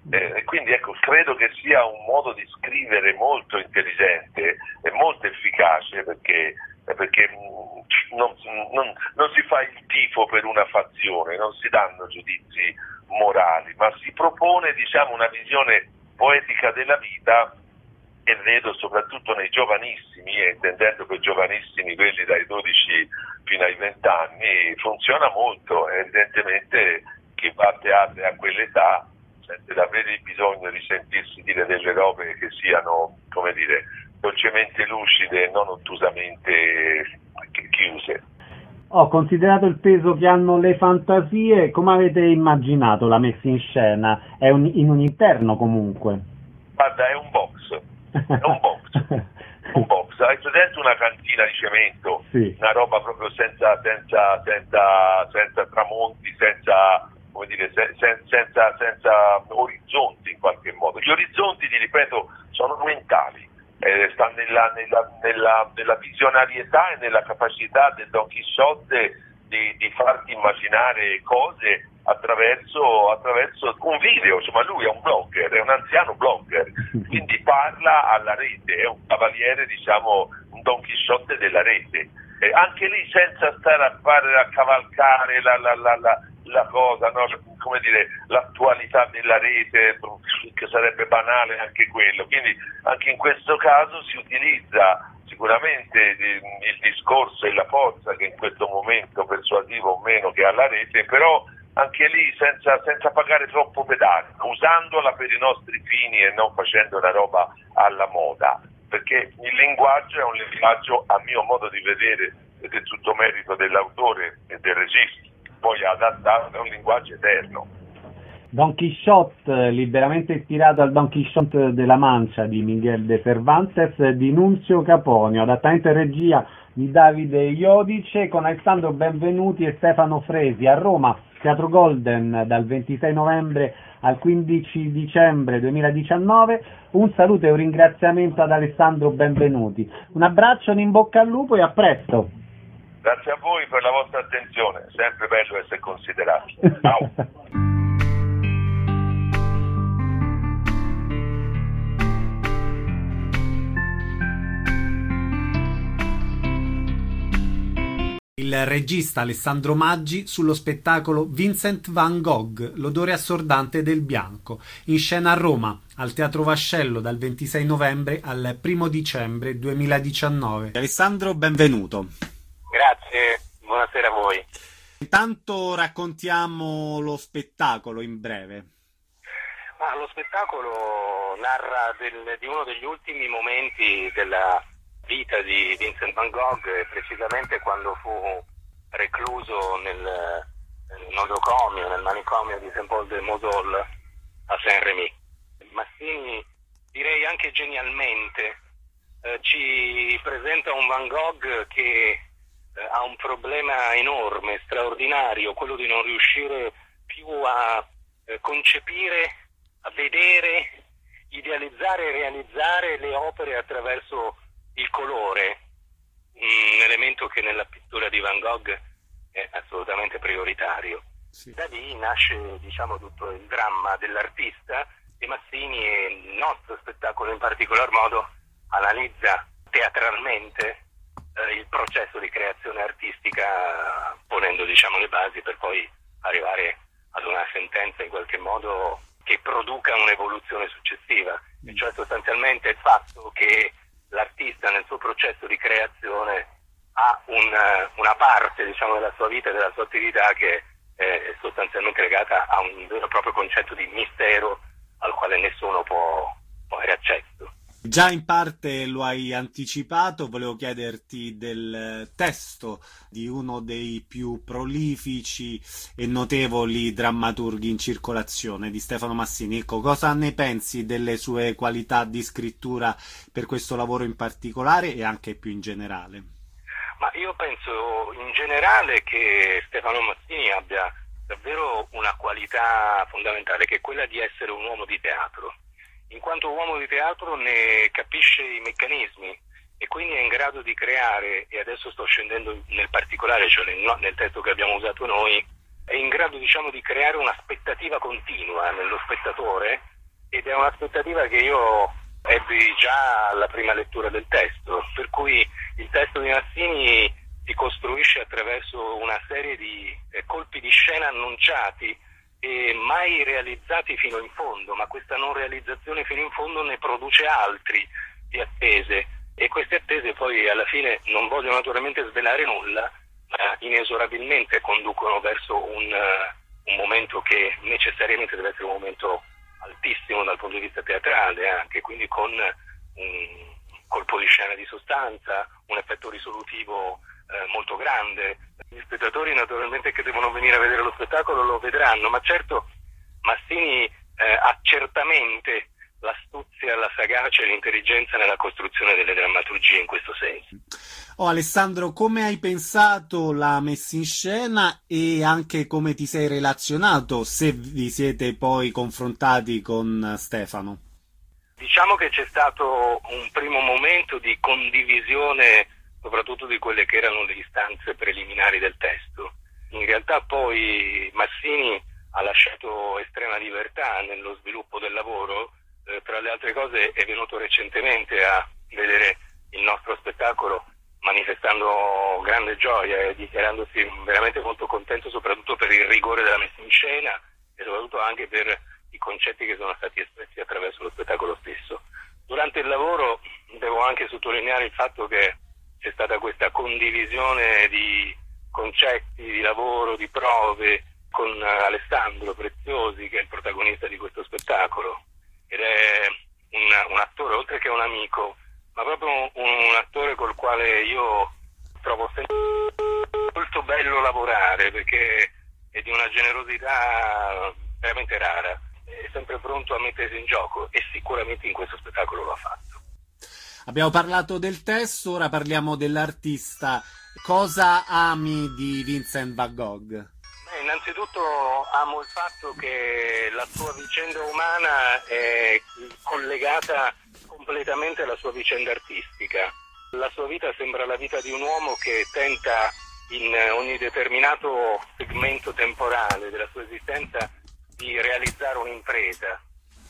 Eh, quindi ecco, credo che sia un modo di scrivere molto intelligente e molto efficace, perché, perché non, non, non si fa il tifo per una fazione, non si danno giudizi morali, ma si propone, diciamo, una visione poetica della vita, e vedo soprattutto nei giovanissimi, e intendendo per giovanissimi quelli dai dodici fino ai venti anni, funziona molto. Evidentemente chi va a teatro a quell'età sente davvero il bisogno di sentirsi dire delle robe che siano, come dire, dolcemente lucide e non ottusamente chiuse. Ho considerato il peso che hanno le fantasie. Come avete immaginato la messa in scena? È un, in un interno comunque? Guarda, è un box, è un box, un box. Hai presente una cantina di cemento? Sì. Una roba proprio senza, senza, senza, senza tramonti, senza, come dire, sen, senza, senza orizzonti in qualche modo. Gli orizzonti, ti ripeto, sono mentali. Eh, sta nella, nella, nella, nella visionarietà e nella capacità del Don Chisciotte di, di farti immaginare cose attraverso, attraverso un video. Insomma, lui è un blogger, è un anziano blogger, quindi parla alla rete, è un cavaliere, diciamo, un Don Chisciotte della rete. Eh, anche lì senza stare a fare a cavalcare la, la, la, la, la cosa, no? Come dire, l'attualità della rete, che sarebbe banale anche quello. Quindi anche in questo caso si utilizza sicuramente il discorso e la forza che in questo momento, persuasivo o meno, che ha la rete, però anche lì senza, senza pagare troppo pedale, usandola per i nostri fini e non facendo una roba alla moda, perché il linguaggio è un linguaggio, a mio modo di vedere, ed è tutto merito dell'autore e del regista, poi adattato a un linguaggio eterno. Don Quixote, liberamente ispirato al Don Quixote della Mancia di Miguel de Cervantes, di Nunzio Caponio, adattamento e regia di Davide Iodice, con Alessandro Benvenuti e Stefano Fresi, a Roma, Teatro Golden, dal ventisei novembre al quindici dicembre duemiladiciannove. Un saluto e un ringraziamento ad Alessandro Benvenuti. Un abbraccio, un in bocca al lupo e a presto. Grazie a voi per la vostra attenzione, è sempre bello essere considerati. Ciao. Il regista Alessandro Maggi sullo spettacolo Vincent van Gogh, l'odore assordante del bianco, in scena a Roma, al Teatro Vascello, dal ventisei novembre al primo dicembre duemiladiciannove. Alessandro, benvenuto. Grazie, buonasera a voi. Intanto raccontiamo lo spettacolo in breve. Ma lo spettacolo narra del, di uno degli ultimi momenti della vita di Vincent van Gogh, precisamente quando fu recluso nel, nel nosocomio, nel manicomio di Saint-Paul-de-Mosol a Saint-Rémy. Massini, direi anche genialmente, eh, ci presenta un Van Gogh che eh, ha un problema enorme, straordinario, quello di non riuscire più a eh, concepire, a vedere, idealizzare e realizzare le opere attraverso il colore, un elemento che nella pittura di Van Gogh è assolutamente prioritario. Sì. Da lì nasce, diciamo, tutto il dramma dell'artista, e Massini, e il nostro spettacolo in particolar modo, analizza teatralmente eh, il processo di creazione artistica, ponendo, diciamo, le basi per poi arrivare ad una sentenza in qualche modo che produca un'evoluzione successiva, mm. e cioè sostanzialmente il fatto che l'artista nel suo processo di creazione ha un, una parte, diciamo, della sua vita e della sua attività che è sostanzialmente legata a un vero e proprio concetto di mistero al quale nessuno può, può avere accesso. Già in parte lo hai anticipato, volevo chiederti del testo di uno dei più prolifici e notevoli drammaturghi in circolazione, di Stefano Massini. Ecco, cosa ne pensi delle sue qualità di scrittura per questo lavoro in particolare e anche più in generale? Ma io penso in generale che Stefano Massini abbia davvero una qualità fondamentale, che è quella di essere un uomo di teatro. In quanto uomo di teatro ne capisce i meccanismi e quindi è in grado di creare, e adesso sto scendendo nel particolare, cioè nel, nel testo che abbiamo usato noi, è in grado, diciamo, di creare un'aspettativa continua nello spettatore, ed è un'aspettativa che io ebbi già alla prima lettura del testo, per cui il testo di Massini si costruisce attraverso una serie di eh, colpi di scena annunciati e mai realizzati fino in fondo, ma questa non realizzazione fino in fondo ne produce altri di attese, e queste attese poi alla fine non vogliono naturalmente svelare nulla, ma inesorabilmente conducono verso un, uh, un momento che necessariamente deve essere un momento altissimo dal punto di vista teatrale, anche quindi con un colpo di scena di sostanza, un effetto risolutivo eh, molto grande. Gli spettatori naturalmente che devono venire a vedere lo spettacolo lo vedranno, ma certo Massini eh, ha certamente l'astuzia, la sagacia e l'intelligenza nella costruzione delle drammaturgie in questo senso. Oh, Alessandro, come hai pensato la messa in scena e anche come ti sei relazionato, se vi siete poi confrontati con Stefano? Diciamo che c'è stato un primo momento di condivisione soprattutto di quelle che erano le istanze preliminari del testo. In realtà poi Massini ha lasciato estrema libertà nello sviluppo del lavoro, eh, tra le altre cose è venuto recentemente a vedere il nostro spettacolo manifestando grande gioia e dichiarandosi veramente molto contento soprattutto per il rigore della messa in scena e soprattutto anche per i concetti che sono stati espressi attraverso lo spettacolo stesso. Durante il lavoro devo anche sottolineare il fatto che c'è stata questa condivisione di concetti, di lavoro, di prove con Alessandro Preziosi, che è il protagonista di questo spettacolo, ed è un, un attore, oltre che un amico, ma proprio un, un attore col quale io trovo sempre molto bello lavorare, perché è di una generosità veramente rara, è sempre pronto a mettersi in gioco e sicuramente in questo spettacolo lo ha fatto. Abbiamo parlato del testo, ora parliamo dell'artista. Cosa ami di Vincent van Gogh? Beh, innanzitutto amo il fatto che la sua vicenda umana è collegata completamente alla sua vicenda artistica. La sua vita sembra la vita di un uomo che tenta in ogni determinato segmento temporale della sua esistenza di realizzare un'impresa.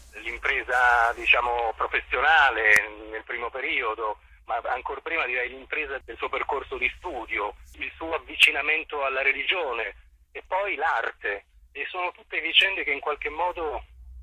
L'impresa, diciamo, professionale nel primo periodo, ma ancora prima direi l'impresa del suo percorso di studio, il suo avvicinamento alla religione e poi l'arte. E sono tutte vicende che in qualche modo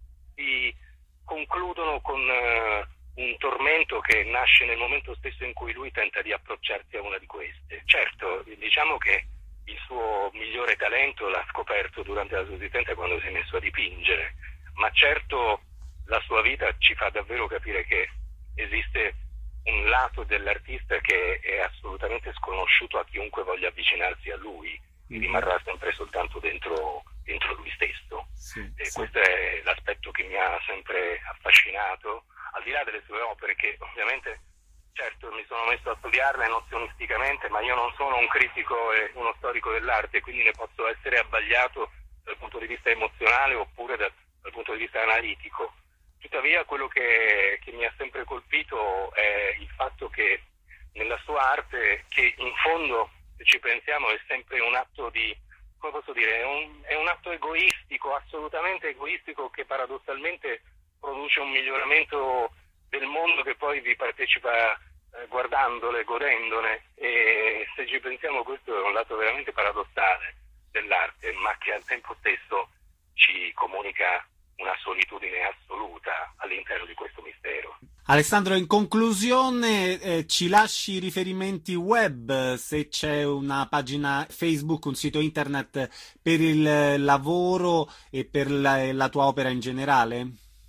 si concludono con uh, un tormento che nasce nel momento stesso in cui lui tenta di approcciarsi a una di queste. Certo, diciamo che il suo migliore talento l'ha scoperto durante la sua esistenza quando si è messo a dipingere, ma certo la sua vita ci fa davvero capire che esiste un lato dell'artista che è assolutamente sconosciuto a chiunque voglia avvicinarsi a lui, e rimarrà sempre soltanto dentro, dentro lui stesso. Sì, e sì. Questo è l'aspetto che mi ha sempre affascinato, al di là delle sue opere che ovviamente, certo, mi sono messo a studiarle nozionisticamente, ma io non sono un critico e uno storico dell'arte, quindi ne posso essere abbagliato dal punto di vista emozionale oppure da, dal punto di vista analitico. Tuttavia quello che, che mi ha sempre colpito è il fatto che nella sua arte, che in fondo, se ci pensiamo, è sempre un atto di, come posso dire, è un, è un atto egoistico, assolutamente egoistico, che paradossalmente produce un miglioramento del mondo che poi vi partecipa eh, guardandole, godendone, e se ci pensiamo questo è un lato veramente paradossale dell'arte, ma che al tempo stesso ci comunica una solitudine assoluta all'interno di questo mistero. Alessandro, in conclusione eh, ci lasci riferimenti web, se c'è una pagina Facebook, un sito internet per il lavoro e per la, la tua opera in generale?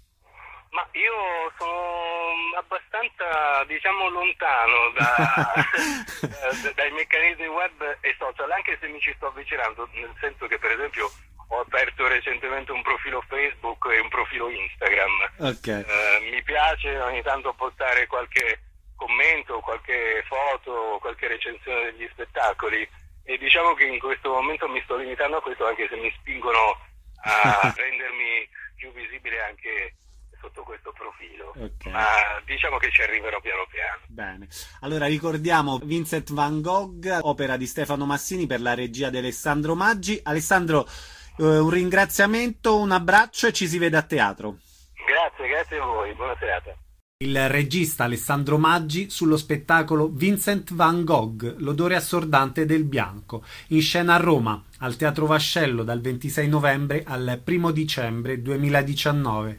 Ma io sono abbastanza, diciamo, lontano da, da, dai meccanismi web e social, anche se mi ci sto avvicinando, nel senso che per esempio ho aperto recentemente un profilo Facebook e un profilo Instagram. Okay. Eh, mi piace ogni tanto postare qualche commento, qualche foto, qualche recensione degli spettacoli, e diciamo che in questo momento mi sto limitando a questo, anche se mi spingono a rendermi più visibile anche sotto questo profilo. Okay. Ma diciamo che ci arriverò piano piano. Bene, allora ricordiamo Vincent van Gogh, opera di Stefano Massini per la regia di Alessandro Maggi. Alessandro, un ringraziamento, un abbraccio e ci si vede a teatro. Grazie. Grazie a voi, buona serata. Il regista Alessandro Maggi sullo spettacolo Vincent van Gogh, l'odore assordante del bianco, in scena a Roma, al Teatro Vascello dal ventisei novembre al primo dicembre duemiladiciannove.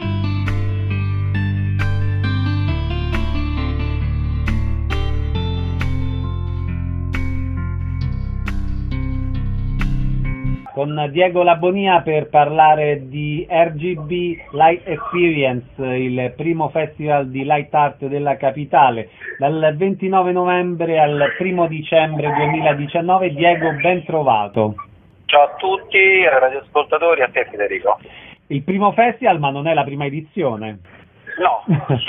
Con Diego Labonia per parlare di R G B Light Experience, il primo festival di light art della capitale, dal ventinove novembre al primo dicembre duemiladiciannove. Diego, ben trovato. Ciao a tutti, radioascoltatori, a te Federico. Il primo festival, ma non è la prima edizione. No,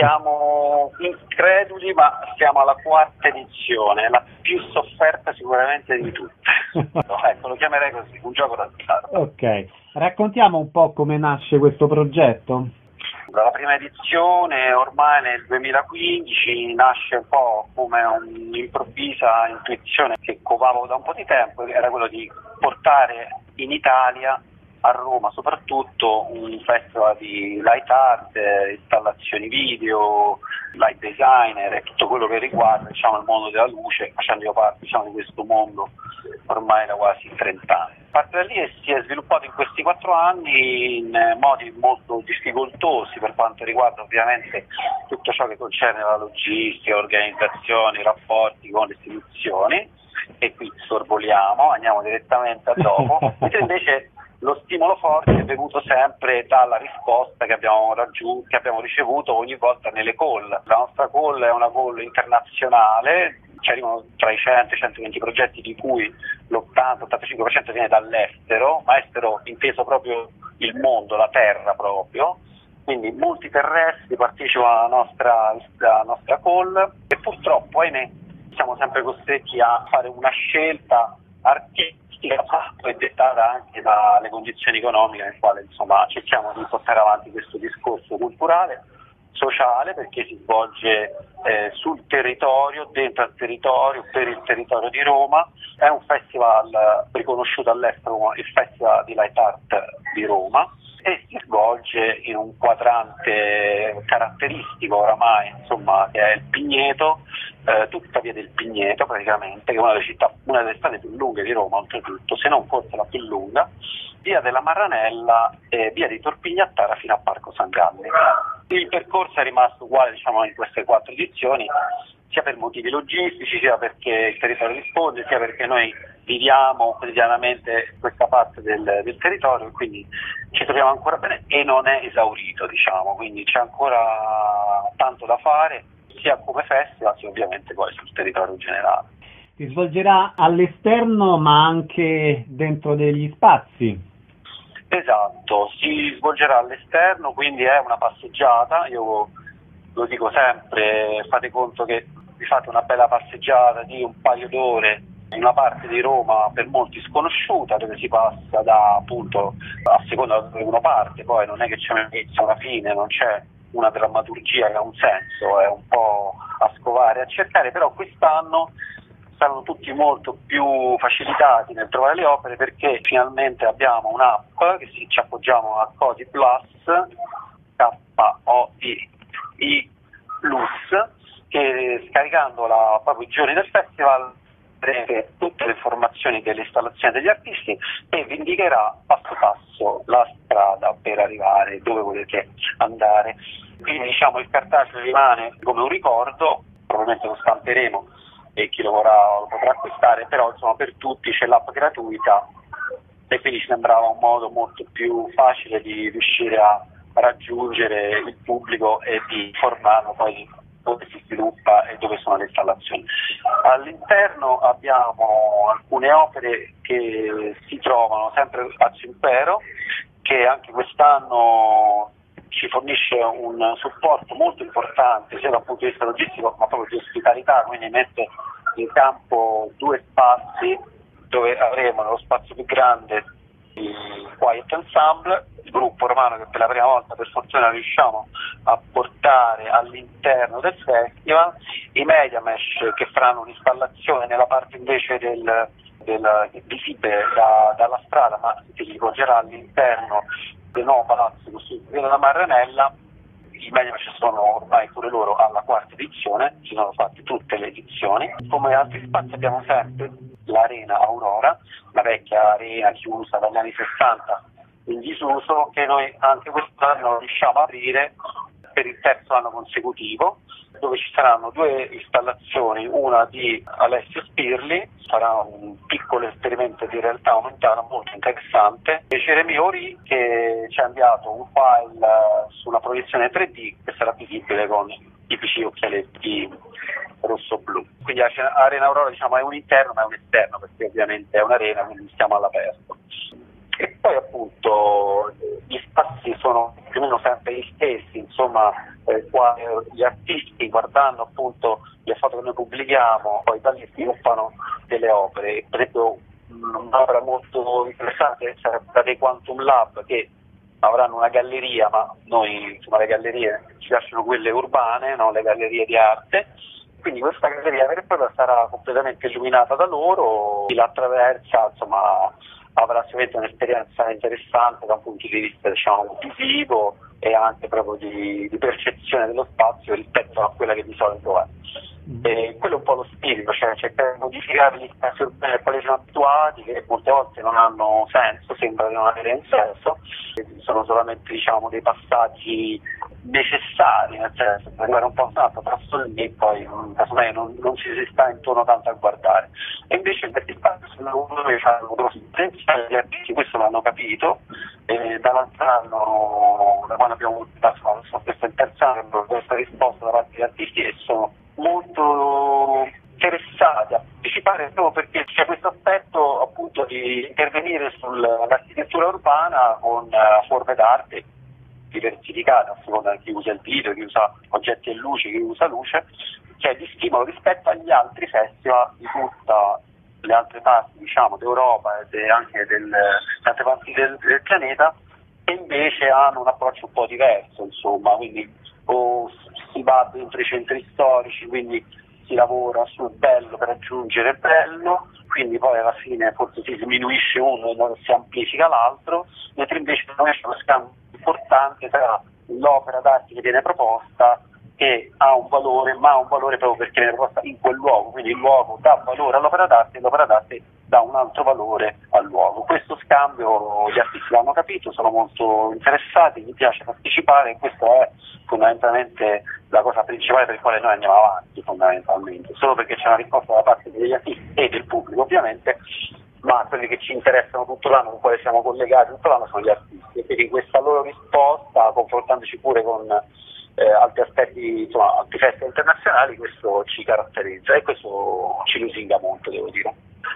siamo increduli, ma siamo alla quarta edizione, la più sofferta sicuramente di tutte. No, ecco, lo chiamerei così, un gioco d'azzardo. Ok, raccontiamo un po' come nasce questo progetto. La prima edizione, ormai nel duemilaquindici, nasce un po' come un'improvvisa intuizione che covavo da un po' di tempo, era quello di portare in Italia, a Roma soprattutto, un festival di light art, installazioni video, light designer e tutto quello che riguarda, diciamo, il mondo della luce, facendo io parte, diciamo, di questo mondo ormai da quasi trenta anni. A parte da lì e si è sviluppato in questi quattro anni in modi molto difficoltosi per quanto riguarda ovviamente tutto ciò che concerne la logistica, l'organizzazione, i rapporti con le istituzioni, e qui sorvoliamo, andiamo direttamente a dopo, mentre invece lo stimolo forte è venuto sempre dalla risposta che abbiamo raggiunto, che abbiamo ricevuto ogni volta nelle call. La nostra call è una call internazionale, ci arrivano tra i cento e i centoventi progetti, di cui l'ottanta ottantacinque per cento viene dall'estero, ma estero inteso proprio il mondo, la terra proprio. Quindi molti terrestri partecipano alla nostra, alla nostra call e purtroppo, ahimè, siamo sempre costretti a fare una scelta artistica e dettata anche dalle condizioni economiche nel quale, insomma, cerchiamo di portare avanti questo discorso culturale, sociale, perché si svolge eh, sul territorio, dentro al territorio, per il territorio di Roma. È un festival riconosciuto all'estero, il Festival di Light Art di Roma, e si svolge in un quadrante caratteristico oramai, insomma, che è il Pigneto, eh, tutta via del Pigneto praticamente, che è una delle città, una delle strade più lunghe di Roma, oltretutto, se non forse la più lunga, via della Maranella e via di Torpignattara fino a Parco San Galli. Il percorso è rimasto uguale, diciamo, in queste quattro edizioni, sia per motivi logistici, sia perché il territorio risponde, sia perché noi viviamo quotidianamente questa parte del, del territorio, e quindi ci troviamo ancora bene e non è esaurito, diciamo, quindi c'è ancora tanto da fare, sia come festival, sia ovviamente poi sul territorio generale. Si svolgerà all'esterno ma anche dentro degli spazi. Esatto, si svolgerà all'esterno, quindi è una passeggiata. Io lo dico sempre, fate conto che vi fate una bella passeggiata di un paio d'ore in una parte di Roma per molti sconosciuta, dove si passa da, appunto, a seconda da dove uno parte, poi non è che c'è un inizio, una fine, non c'è una drammaturgia che ha un senso, è un po' a scovare, a cercare, però quest'anno saranno tutti molto più facilitati nel trovare le opere, perché finalmente abbiamo un'app che ci appoggiamo a Kodi Plus, K O I I Plus, che scaricandola proprio i giorni del festival avrete tutte le informazioni delle installazioni degli artisti e vi indicherà passo passo la strada per arrivare dove volete andare. Quindi, diciamo, il cartaceo rimane come un ricordo, probabilmente lo stamperemo e chi lo vorrà lo potrà acquistare, però insomma per tutti c'è l'app gratuita e quindi ci sembrava un modo molto più facile di riuscire a raggiungere il pubblico e di informarlo poi dove si sviluppa e dove sono le installazioni. All'interno abbiamo alcune opere che si trovano sempre a Cimpero, che anche quest'anno ci fornisce un supporto molto importante sia dal punto di vista logistico ma proprio di ospitalità, quindi mette in campo due spazi dove avremo lo spazio più grande di Quiet Ensemble, il gruppo romano che per la prima volta per fortuna riusciamo a portare all'interno del festival, i Media Mesh che faranno un'installazione nella parte invece del, del visibile da, dalla strada, ma che si rivolgerà all'interno del nuovo palazzo costruito della Maranella, i Mediamatch sono ormai pure loro alla quarta edizione, ci sono fatte tutte le edizioni. Come altri spazi abbiamo sempre l'Arena Aurora, la vecchia arena chiusa dagli anni sessanta in disuso, che noi anche quest'anno riusciamo a aprire per il terzo anno consecutivo, dove ci saranno due installazioni, una di Alessio Spirli, sarà un piccolo esperimento di realtà aumentata molto interessante, e Jeremy Ori che ci ha inviato un file su una proiezione tre D che sarà visibile con i tipici occhialetti rosso-blu. Quindi Arena Aurora, diciamo, è un interno ma è un esterno, perché ovviamente è un'arena, quindi stiamo all'aperto. E poi appunto gli spazi sono più o meno sempre gli stessi, insomma, eh, qua, eh, gli artisti, guardando appunto le foto che noi pubblichiamo, poi da lì sviluppano delle opere. Per esempio un'opera molto interessante sarebbe la dei Quantum Lab, che avranno una galleria, ma noi, insomma, le gallerie ci piacciono quelle urbane, no? Le gallerie di arte. Quindi questa galleria vera e propria sarà completamente illuminata da loro, chi la attraversa, insomma, avrà sicuramente un'esperienza interessante da un punto di vista, diciamo, visivo e anche proprio di, di percezione dello spazio rispetto a quella che di solito è. E quello è un po' lo spirito, cioè cercare di modificare gli spazi urbani ai quali siamo abituati, che molte volte non hanno senso, sembra di non avere un senso, sono solamente, diciamo, dei passaggi necessari, nel senso per arrivare un po' tanto passo lì e poi casomai non, non ci si sta intorno tanto a guardare. E invece questi spazi sono dove hanno grossi potenziali, gli artisti questo l'hanno capito, e dall'altro anno, da quando abbiamo avuto questo il terzo anno, questa risposta da parte degli artisti, e sono molto interessati a partecipare proprio perché c'è questo aspetto appunto di intervenire sull'architettura urbana con uh, forme d'arte diversificate a seconda di chi usa il video, chi usa oggetti e luci, chi usa luce, cioè di stimolo rispetto agli altri festival di tutte le altre parti, diciamo, d'Europa e anche delle altre parti del, del pianeta, che invece hanno un approccio un po' diverso, insomma, quindi o si va dentro i centri storici, quindi si lavora sul bello per raggiungere il bello, quindi poi alla fine forse si diminuisce uno e non si amplifica l'altro, mentre invece non c'è uno scambio importante tra l'opera d'arte che viene proposta, che ha un valore, ma ha un valore proprio perché viene proposta in quel luogo, quindi il luogo dà valore all'opera d'arte e l'opera d'arte dà un altro valore al luogo. Questo scambio gli artisti l'hanno capito, sono molto interessati, gli piace partecipare, e questo è fondamentalmente la cosa principale per la quale noi andiamo avanti, fondamentalmente, solo perché c'è una risposta da parte degli artisti e del pubblico ovviamente, ma quelli che ci interessano tutto l'anno, con quali siamo collegati tutto l'anno, sono gli artisti, e quindi questa loro risposta, confrontandoci pure con eh, altri aspetti, insomma, altri festival internazionali, questo ci caratterizza e questo ci lusinga molto, devo dire.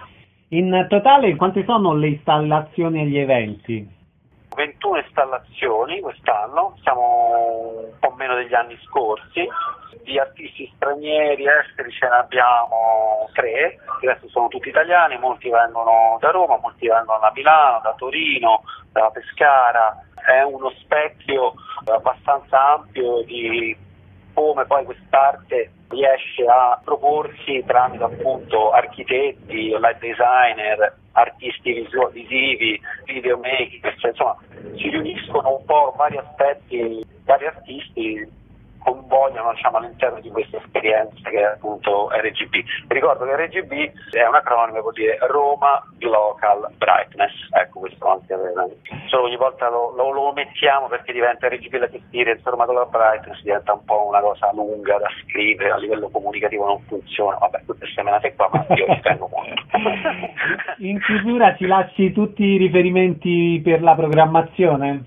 In totale quante sono le installazioni e gli eventi? ventuno installazioni quest'anno, siamo un po' meno degli anni scorsi. Di artisti stranieri, esteri, ce ne abbiamo tre, il resto sono tutti italiani, molti vengono da Roma, molti vengono da Milano, da Torino, da Pescara. È uno specchio abbastanza ampio di come poi quest'arte riesce a proporsi tramite appunto architetti, light designer, artisti visu- visivi, videomaker, cioè, insomma si riuniscono un po' vari aspetti, vari artisti convogliano, diciamo, all'interno di questa esperienza che è appunto R G B. Ricordo che R G B è un acronimo che vuol dire Roma Global Brightness, ecco, questo anche solo ogni volta lo, lo, lo mettiamo perché diventa R G B Light Experience, Roma Global Brightness diventa un po' una cosa lunga da scrivere, a livello comunicativo non funziona, vabbè, tutte semenate qua, ma io ci tengo molto. In chiusura ci lasci tutti i riferimenti per la programmazione?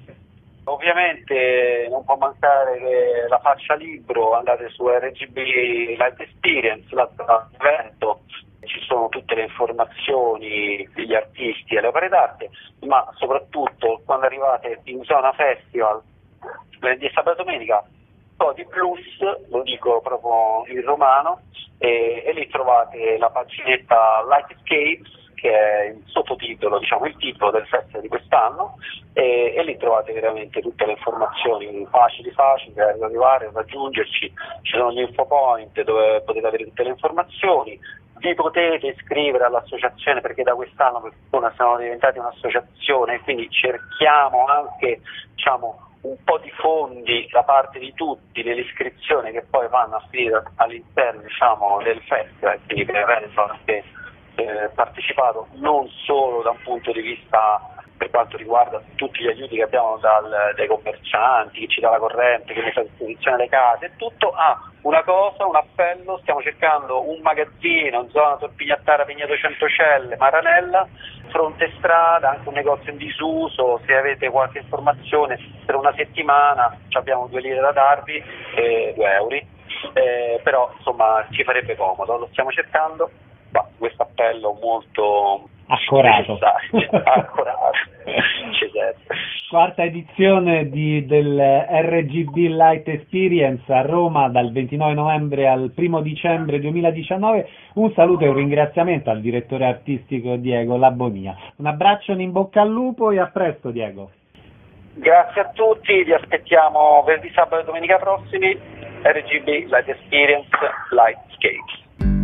Ovviamente non può mancare che la faccia libro, andate su R G B Light Experience, l'altro evento, ci sono tutte le informazioni degli artisti e le opere d'arte, ma soprattutto quando arrivate in zona festival, venerdì, sabato e domenica, Codi Plus, lo dico proprio in romano, e, e lì trovate la paginetta Lightscapes, che è il sottotitolo, diciamo il titolo del festival di quest'anno, e, e lì trovate veramente tutte le informazioni facili facili per arrivare, raggiungerci, ci sono gli infopoint dove potete avere tutte le informazioni, vi potete iscrivere all'associazione perché da quest'anno per fortuna siamo diventati un'associazione, quindi cerchiamo anche, diciamo, un po' di fondi da parte di tutti nell'iscrizione che poi vanno a finire all'interno, diciamo, del festival, quindi per avere anche eh, partecipato non solo da un punto di vista per quanto riguarda tutti gli aiuti che abbiamo dal, dai commercianti, chi ci dà la corrente, che mette a disposizione le case, tutto a ah, una cosa, un appello: stiamo cercando un magazzino in zona Torpignattara, Pigneto Centocelle, Maranella, fronte strada, anche un negozio in disuso. Se avete qualche informazione per una settimana abbiamo due lire da darvi, eh, due euro, eh, però insomma ci farebbe comodo, lo stiamo cercando. Ma questo appello molto accorato. accorato. Quarta edizione di, del R G B Light Experience a Roma dal ventinove novembre al primo dicembre duemiladiciannove. Un saluto e un ringraziamento al direttore artistico Diego Labonia. Un abbraccio, in bocca al lupo e a presto, Diego. Grazie a tutti, vi aspettiamo venerdì, sabato e domenica prossimi. R G B Light Experience Lightscapes.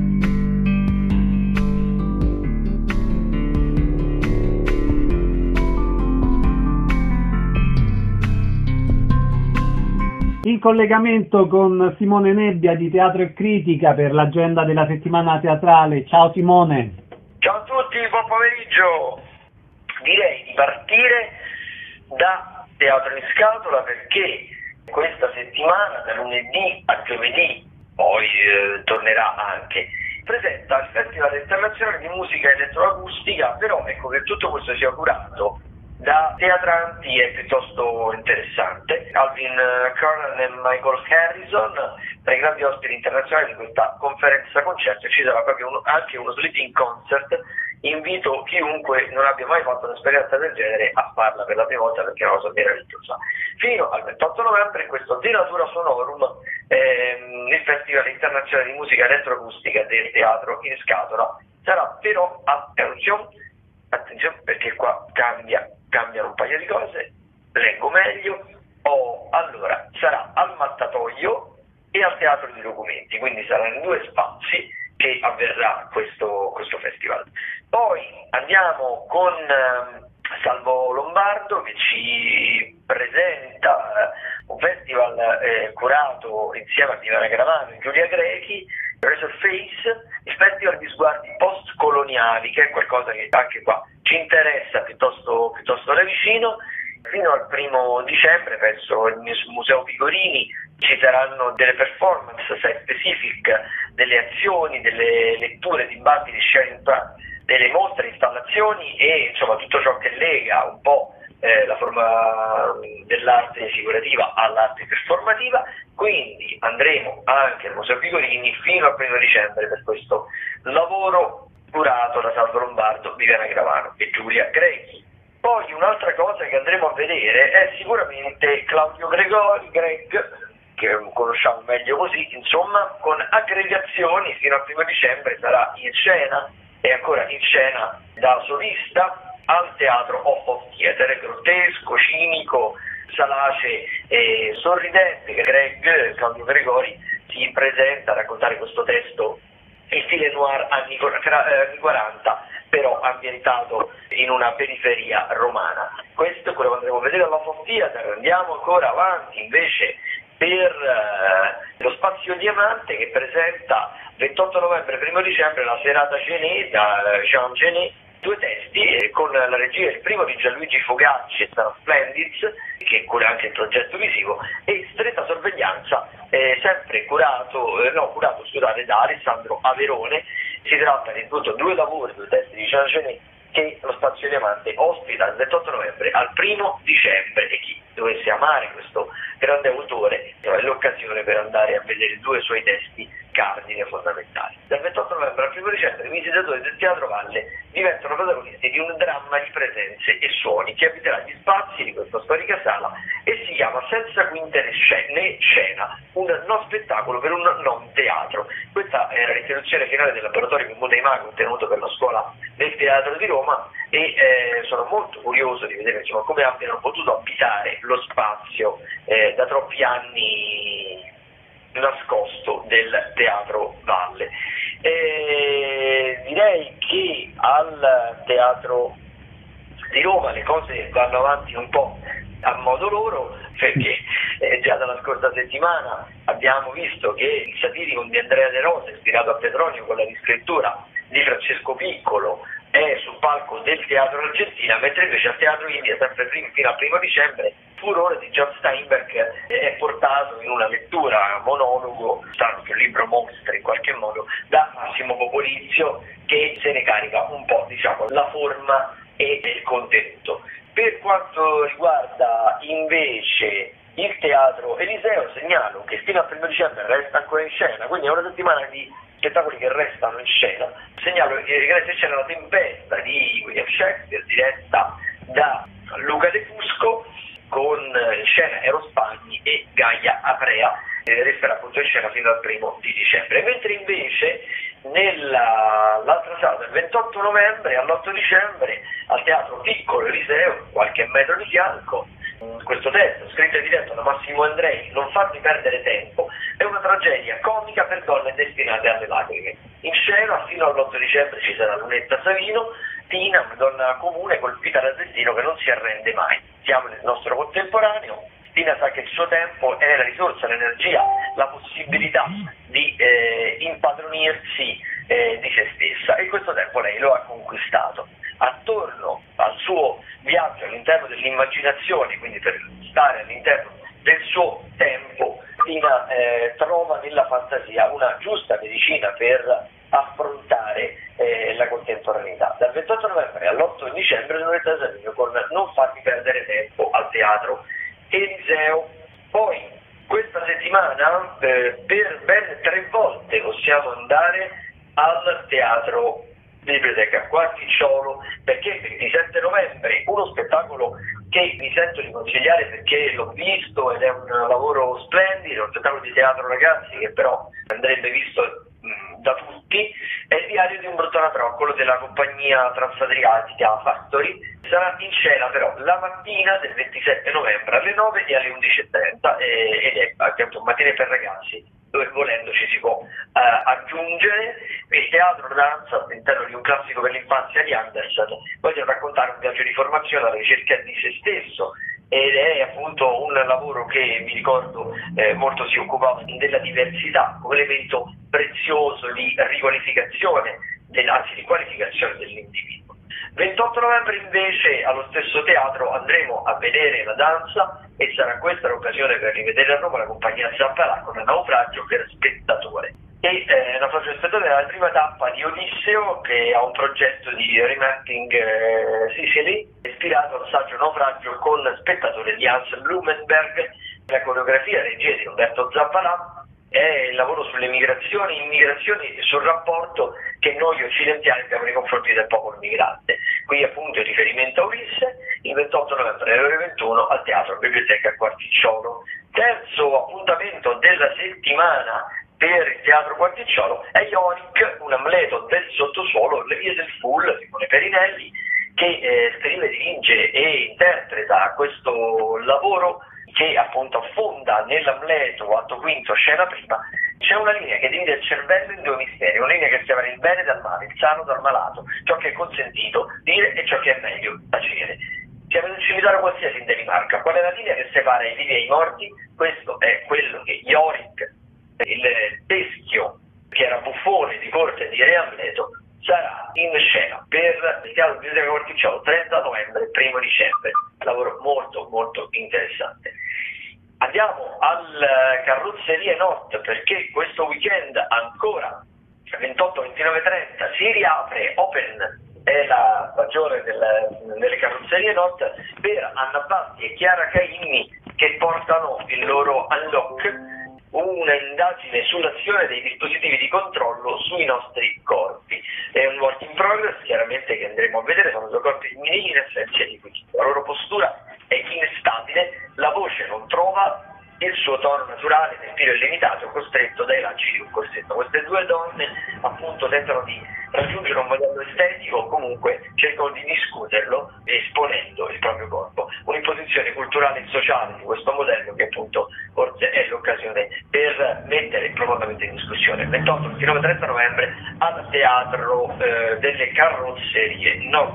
In collegamento con Simone Nebbia di Teatro e Critica per l'agenda della settimana teatrale. Ciao Simone. Ciao a tutti, buon pomeriggio. Direi di partire da Teatro in Scatola, perché questa settimana, da lunedì a giovedì, poi eh, tornerà anche, presenta il Festival Internazionale di Musica Elettroacustica, però ecco che tutto questo sia curato da teatranti è piuttosto interessante. Alvin Curran e Michael Harrison, tra i grandi ospiti internazionali di questa conferenza concerto, ci sarà proprio uno, anche uno sleeping concert. Invito chiunque non abbia mai fatto un'esperienza del genere a farla per la prima volta, perché è una cosa meravigliosa. Fino al ventotto novembre questo Di Natura Sonorum, ehm, il Festival Internazionale di Musica Elettroacustica del Teatro in Scatola, sarà però, attenzione, attenzione perché qua cambia cambiano un paio di cose, leggo meglio. Oh, allora, sarà al Mattatoio e al Teatro di Documenti, quindi saranno in due spazi che avverrà questo, questo festival. Poi andiamo con eh, Salvo Lombardo, che ci presenta eh, un festival eh, curato insieme a Divana Gravano e Giulia Grechi, Resurface, il festival di sguardi post-coloniali, che è qualcosa che anche qua ci interessa piuttosto, piuttosto da vicino. Fino al primo dicembre presso il Museo Pigorini ci saranno delle performance site specific, delle azioni, delle letture, dibattiti, sharing plan, delle mostre, installazioni e insomma tutto ciò che lega un po' eh, la forma dell'arte figurativa all'arte performativa. Quindi andremo anche al Museo Pigorini fino al primo dicembre per questo lavoro curato da Salvo Lombardo, Viviana Gravano e Giulia Grechi. Poi un'altra cosa che andremo a vedere è sicuramente Claudio Gregori, Greg, che conosciamo meglio così, insomma, con aggregazioni fino al primo dicembre sarà in scena e ancora in scena da solista al Teatro Off of Theatre, grottesco, cinico, salace e sorridente. Greg, Claudio Gregori, si presenta a raccontare questo testo in stile noir anni quaranta, però ambientato in una periferia romana. Questo è quello che andremo a vedere all'Off of Theatre. Andiamo ancora avanti invece per eh, lo Spazio Diamante, che presenta ventotto novembre e primo dicembre la serata Genet da Jean Genet, due testi eh, con la regia, il primo di Gianluigi Fogacci, sarà Splendids, che cura anche il progetto visivo, e Stretta Sorveglianza, eh, sempre curato, eh, no, curato scusate, da Alessandro Averone. Si tratta di tutto due lavori, due testi di Jean Genet che lo Spazio Diamante ospita dal ventotto novembre al primo dicembre, e chi dovesse amare questo grande autore è l'occasione per andare a vedere due suoi testi cardine fondamentali. Dal ventotto novembre al primo dicembre i visitatori del Teatro Valle diventano protagonisti di un dramma di presenze e suoni che abiterà gli spazi di questa storica sala e si chiama Senza quinte né scena, un non spettacolo per un non teatro. Questa è la riproduzione finale del laboratorio Comune dei Maghi tenuto per la scuola del Teatro di Roma, e eh, sono molto curioso di vedere insomma, come abbiano potuto abitare lo spazio eh, da troppi anni nascosto del Teatro Valle. E direi che al Teatro di Roma le cose vanno avanti un po' a modo loro. perché eh, già dalla scorsa settimana abbiamo visto che il satirico di Andrea De Rosa, ispirato a Petronio con la riscrittura di Francesco Piccolo, è sul palco del Teatro Argentina, mentre invece al Teatro India, sempre fino al primo dicembre, Furore di John Steinbeck è portato in una lettura monologo, strano che il libro mostra in qualche modo, da Massimo Popolizio, che se ne carica un po', diciamo, la forma e il contenuto. Per quanto riguarda invece il Teatro Eliseo, segnalo che fino al primo dicembre resta ancora in scena, quindi è una settimana di spettacoli che restano in scena. Segnalo che resta in scena La Tempesta di William Shakespeare, diretta da Luca De Fusco, con in scena Eros Spagni e Gaia Aprea, eh, resterà appunto in scena fino al primo di dicembre. Mentre invece nell'altra sala del ventotto novembre all'otto dicembre al Teatro Piccolo Eliseo, qualche metro di fianco, questo testo, scritto e diretto da Massimo Andrei, Non farmi perdere tempo, è una tragedia comica per donne destinate alle lacrime. In scena fino all'otto dicembre ci sarà Lunetta Savino, Tina, una donna comune colpita dal destino che non si arrende mai. Siamo nel nostro contemporaneo. Tina sa che il suo tempo è la risorsa, l'energia, la possibilità di eh, impadronirsi eh, di se stessa, e questo tempo lei lo ha conquistato. Attorno al suo viaggio all'interno dell'immaginazione, quindi per stare all'interno del suo tempo, Tina eh, trova nella fantasia una giusta medicina per affrontare eh, la contemporaneità. Dal ventotto novembre all'otto dicembre Lunetta Savino con Non farmi perdere tempo al Teatro Eliseo. Poi questa settimana eh, per ben tre volte possiamo andare al Teatro Biblioteca Quarticciolo, perché il ventisette novembre uno spettacolo che mi sento di consigliare perché l'ho visto ed è un lavoro splendido, un spettacolo di teatro ragazzi che però andrebbe visto mh, da tutti, è Il diario di un bruttanatroccolo della compagnia Transadriatica Factory. Sarà in scena però la mattina del ventisette novembre alle nove e alle undici e trenta eh, ed è appunto un mattino per ragazzi, dove volendo ci si può eh, aggiungere. Il teatro danza all'interno di un classico per l'infanzia di Andersen voglio raccontare un viaggio di formazione alla ricerca di se stesso, ed è appunto un lavoro che mi ricordo eh, molto si occupava della diversità come elemento prezioso di riqualificazione, anzi di qualificazione dell'individuo. ventotto novembre invece allo stesso teatro andremo a vedere la danza, e sarà questa l'occasione per rivedere a Roma la compagnia Zampalà con Naufragio per spettatore. E eh, Naufragio per spettatore è la prima tappa di Odisseo, che ha un progetto di remapping eh, Sicily ispirato al saggio Naufragio con spettatore di Hans Blumenberg. La coreografia e regia di Roberto Zampalà è il lavoro sulle migrazioni, immigrazioni e sul rapporto che noi occidentali abbiamo nei confronti del popolo migrante. Qui appunto il riferimento a Ulisse, il ventotto novembre alle ore ventuno al Teatro Biblioteca Quarticciolo. Terzo appuntamento della settimana per il Teatro Quarticciolo è Ionic, un Amleto del sottosuolo, Le vie del Fool, Simone Perinelli, che eh, scrive, dirige e interpreta questo lavoro che appunto affonda nell'Amleto, atto quinto, scena prima. C'è una linea che divide il cervello in due misteri, una linea che separa il bene dal male, il sano dal malato, ciò che è consentito dire e ciò che è meglio tacere. Siamo in un cimitero qualsiasi in Danimarca. Qual è la linea che separa i vivi e i morti? Questo è quello che Yorick, il teschio che era buffone di corte di Re Amleto, sarà in scena per il Teatro Biblioteca Quarticciolo trenta novembre, primo dicembre. Lavoro molto molto interessante. Andiamo al Carrozzerie Not, perché questo weekend ancora ventotto, ventinove e trenta si riapre Open, è la stagione del, delle Carrozzerie Not, per Anna Batti e Chiara Caimmi, che portano il loro Unlock, una indagine sull'azione dei dispositivi di controllo sui nostri corpi. È un work in progress, chiaramente, che andremo a vedere. Sono due corpi femminili in essenza di qui. La loro postura è instabile, la voce non trova il suo tono naturale, respiro illimitato, costretto dai lacci di un corsetto. Queste due donne appunto tentano di raggiungere un modello estetico, comunque cercano di discuterlo esponendo il proprio corpo. Un'imposizione culturale e sociale di questo modello che appunto forse è l'occasione per mettere profondamente in discussione. ventotto, ventinove e trenta novembre al Teatro eh, delle Carrozzerie Not.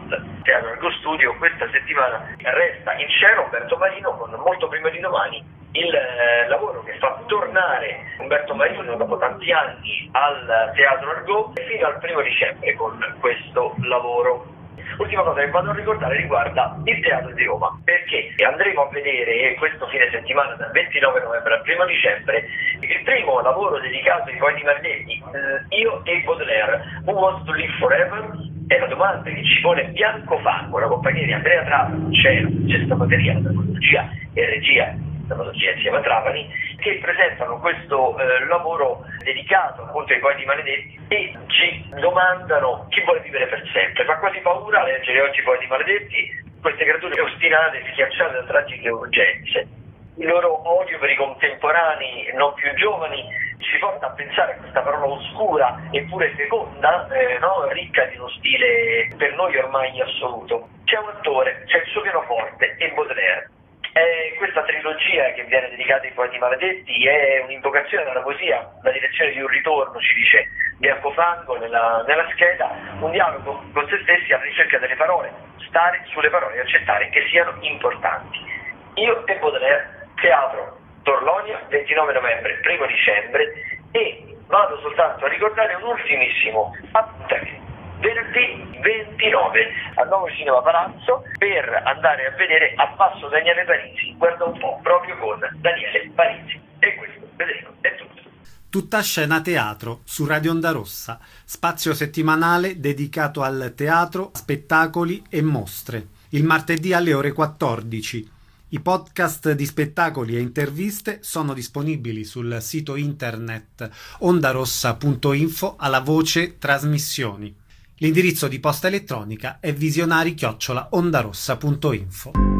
Teatro Argo Studio, questa settimana resta in scena Umberto Marino con molto prima di domani il eh, lavoro che fa tornare Umberto Marino dopo tanti anni al Teatro Argo fino al primo dicembre con questo lavoro. Ultima cosa che vado a ricordare riguarda il Teatro di Roma, perché andremo a vedere questo fine settimana dal ventinove novembre al primo dicembre il primo lavoro dedicato ai poeti maledetti, Io e Baudelaire, Who Wants to Live Forever? È la domanda che ci pone Bianco Fango, la compagnia di Andrea Trapani, c'è gesta materiale, drammaturgia e regia, drammaturgia insieme a Trapani, che presentano questo eh, lavoro dedicato appunto ai poeti maledetti e ci domandano chi vuole vivere per sempre. Fa quasi paura leggere oggi i poeti maledetti, queste creature ostinate, schiacciate da tragiche urgenze. Il loro odio per i contemporanei non più giovani ci porta a pensare a questa parola oscura eppure feconda, eh, no? ricca di uno stile per noi ormai assoluto. C'è un attore, c'è il suo pianoforte e Baudelaire. Eh, questa trilogia che viene dedicata ai poeti maledetti è un'invocazione della poesia, la direzione di un ritorno, ci dice Bianco Fango nella, nella scheda, un dialogo con se stessi alla ricerca delle parole, stare sulle parole e accettare che siano importanti. Io e Baudelaire, Teatro Torlonia, ventinove novembre, primo dicembre, e vado soltanto a ricordare un ultimissimo appuntamento. Venerdì ventinove al Nuovo Cinema Palazzo per andare a vedere A Passo Daniele Parisi, guarda un po', proprio con Daniele Parisi. E questo, Federico, è tutto. Tutta scena teatro su Radio Onda Rossa, spazio settimanale dedicato al teatro, spettacoli e mostre. Il martedì alle ore quattordici. I podcast di spettacoli e interviste sono disponibili sul sito internet ondarossa punto info alla voce trasmissioni. L'indirizzo di posta elettronica è visionari chiocciola ondarossa punto info.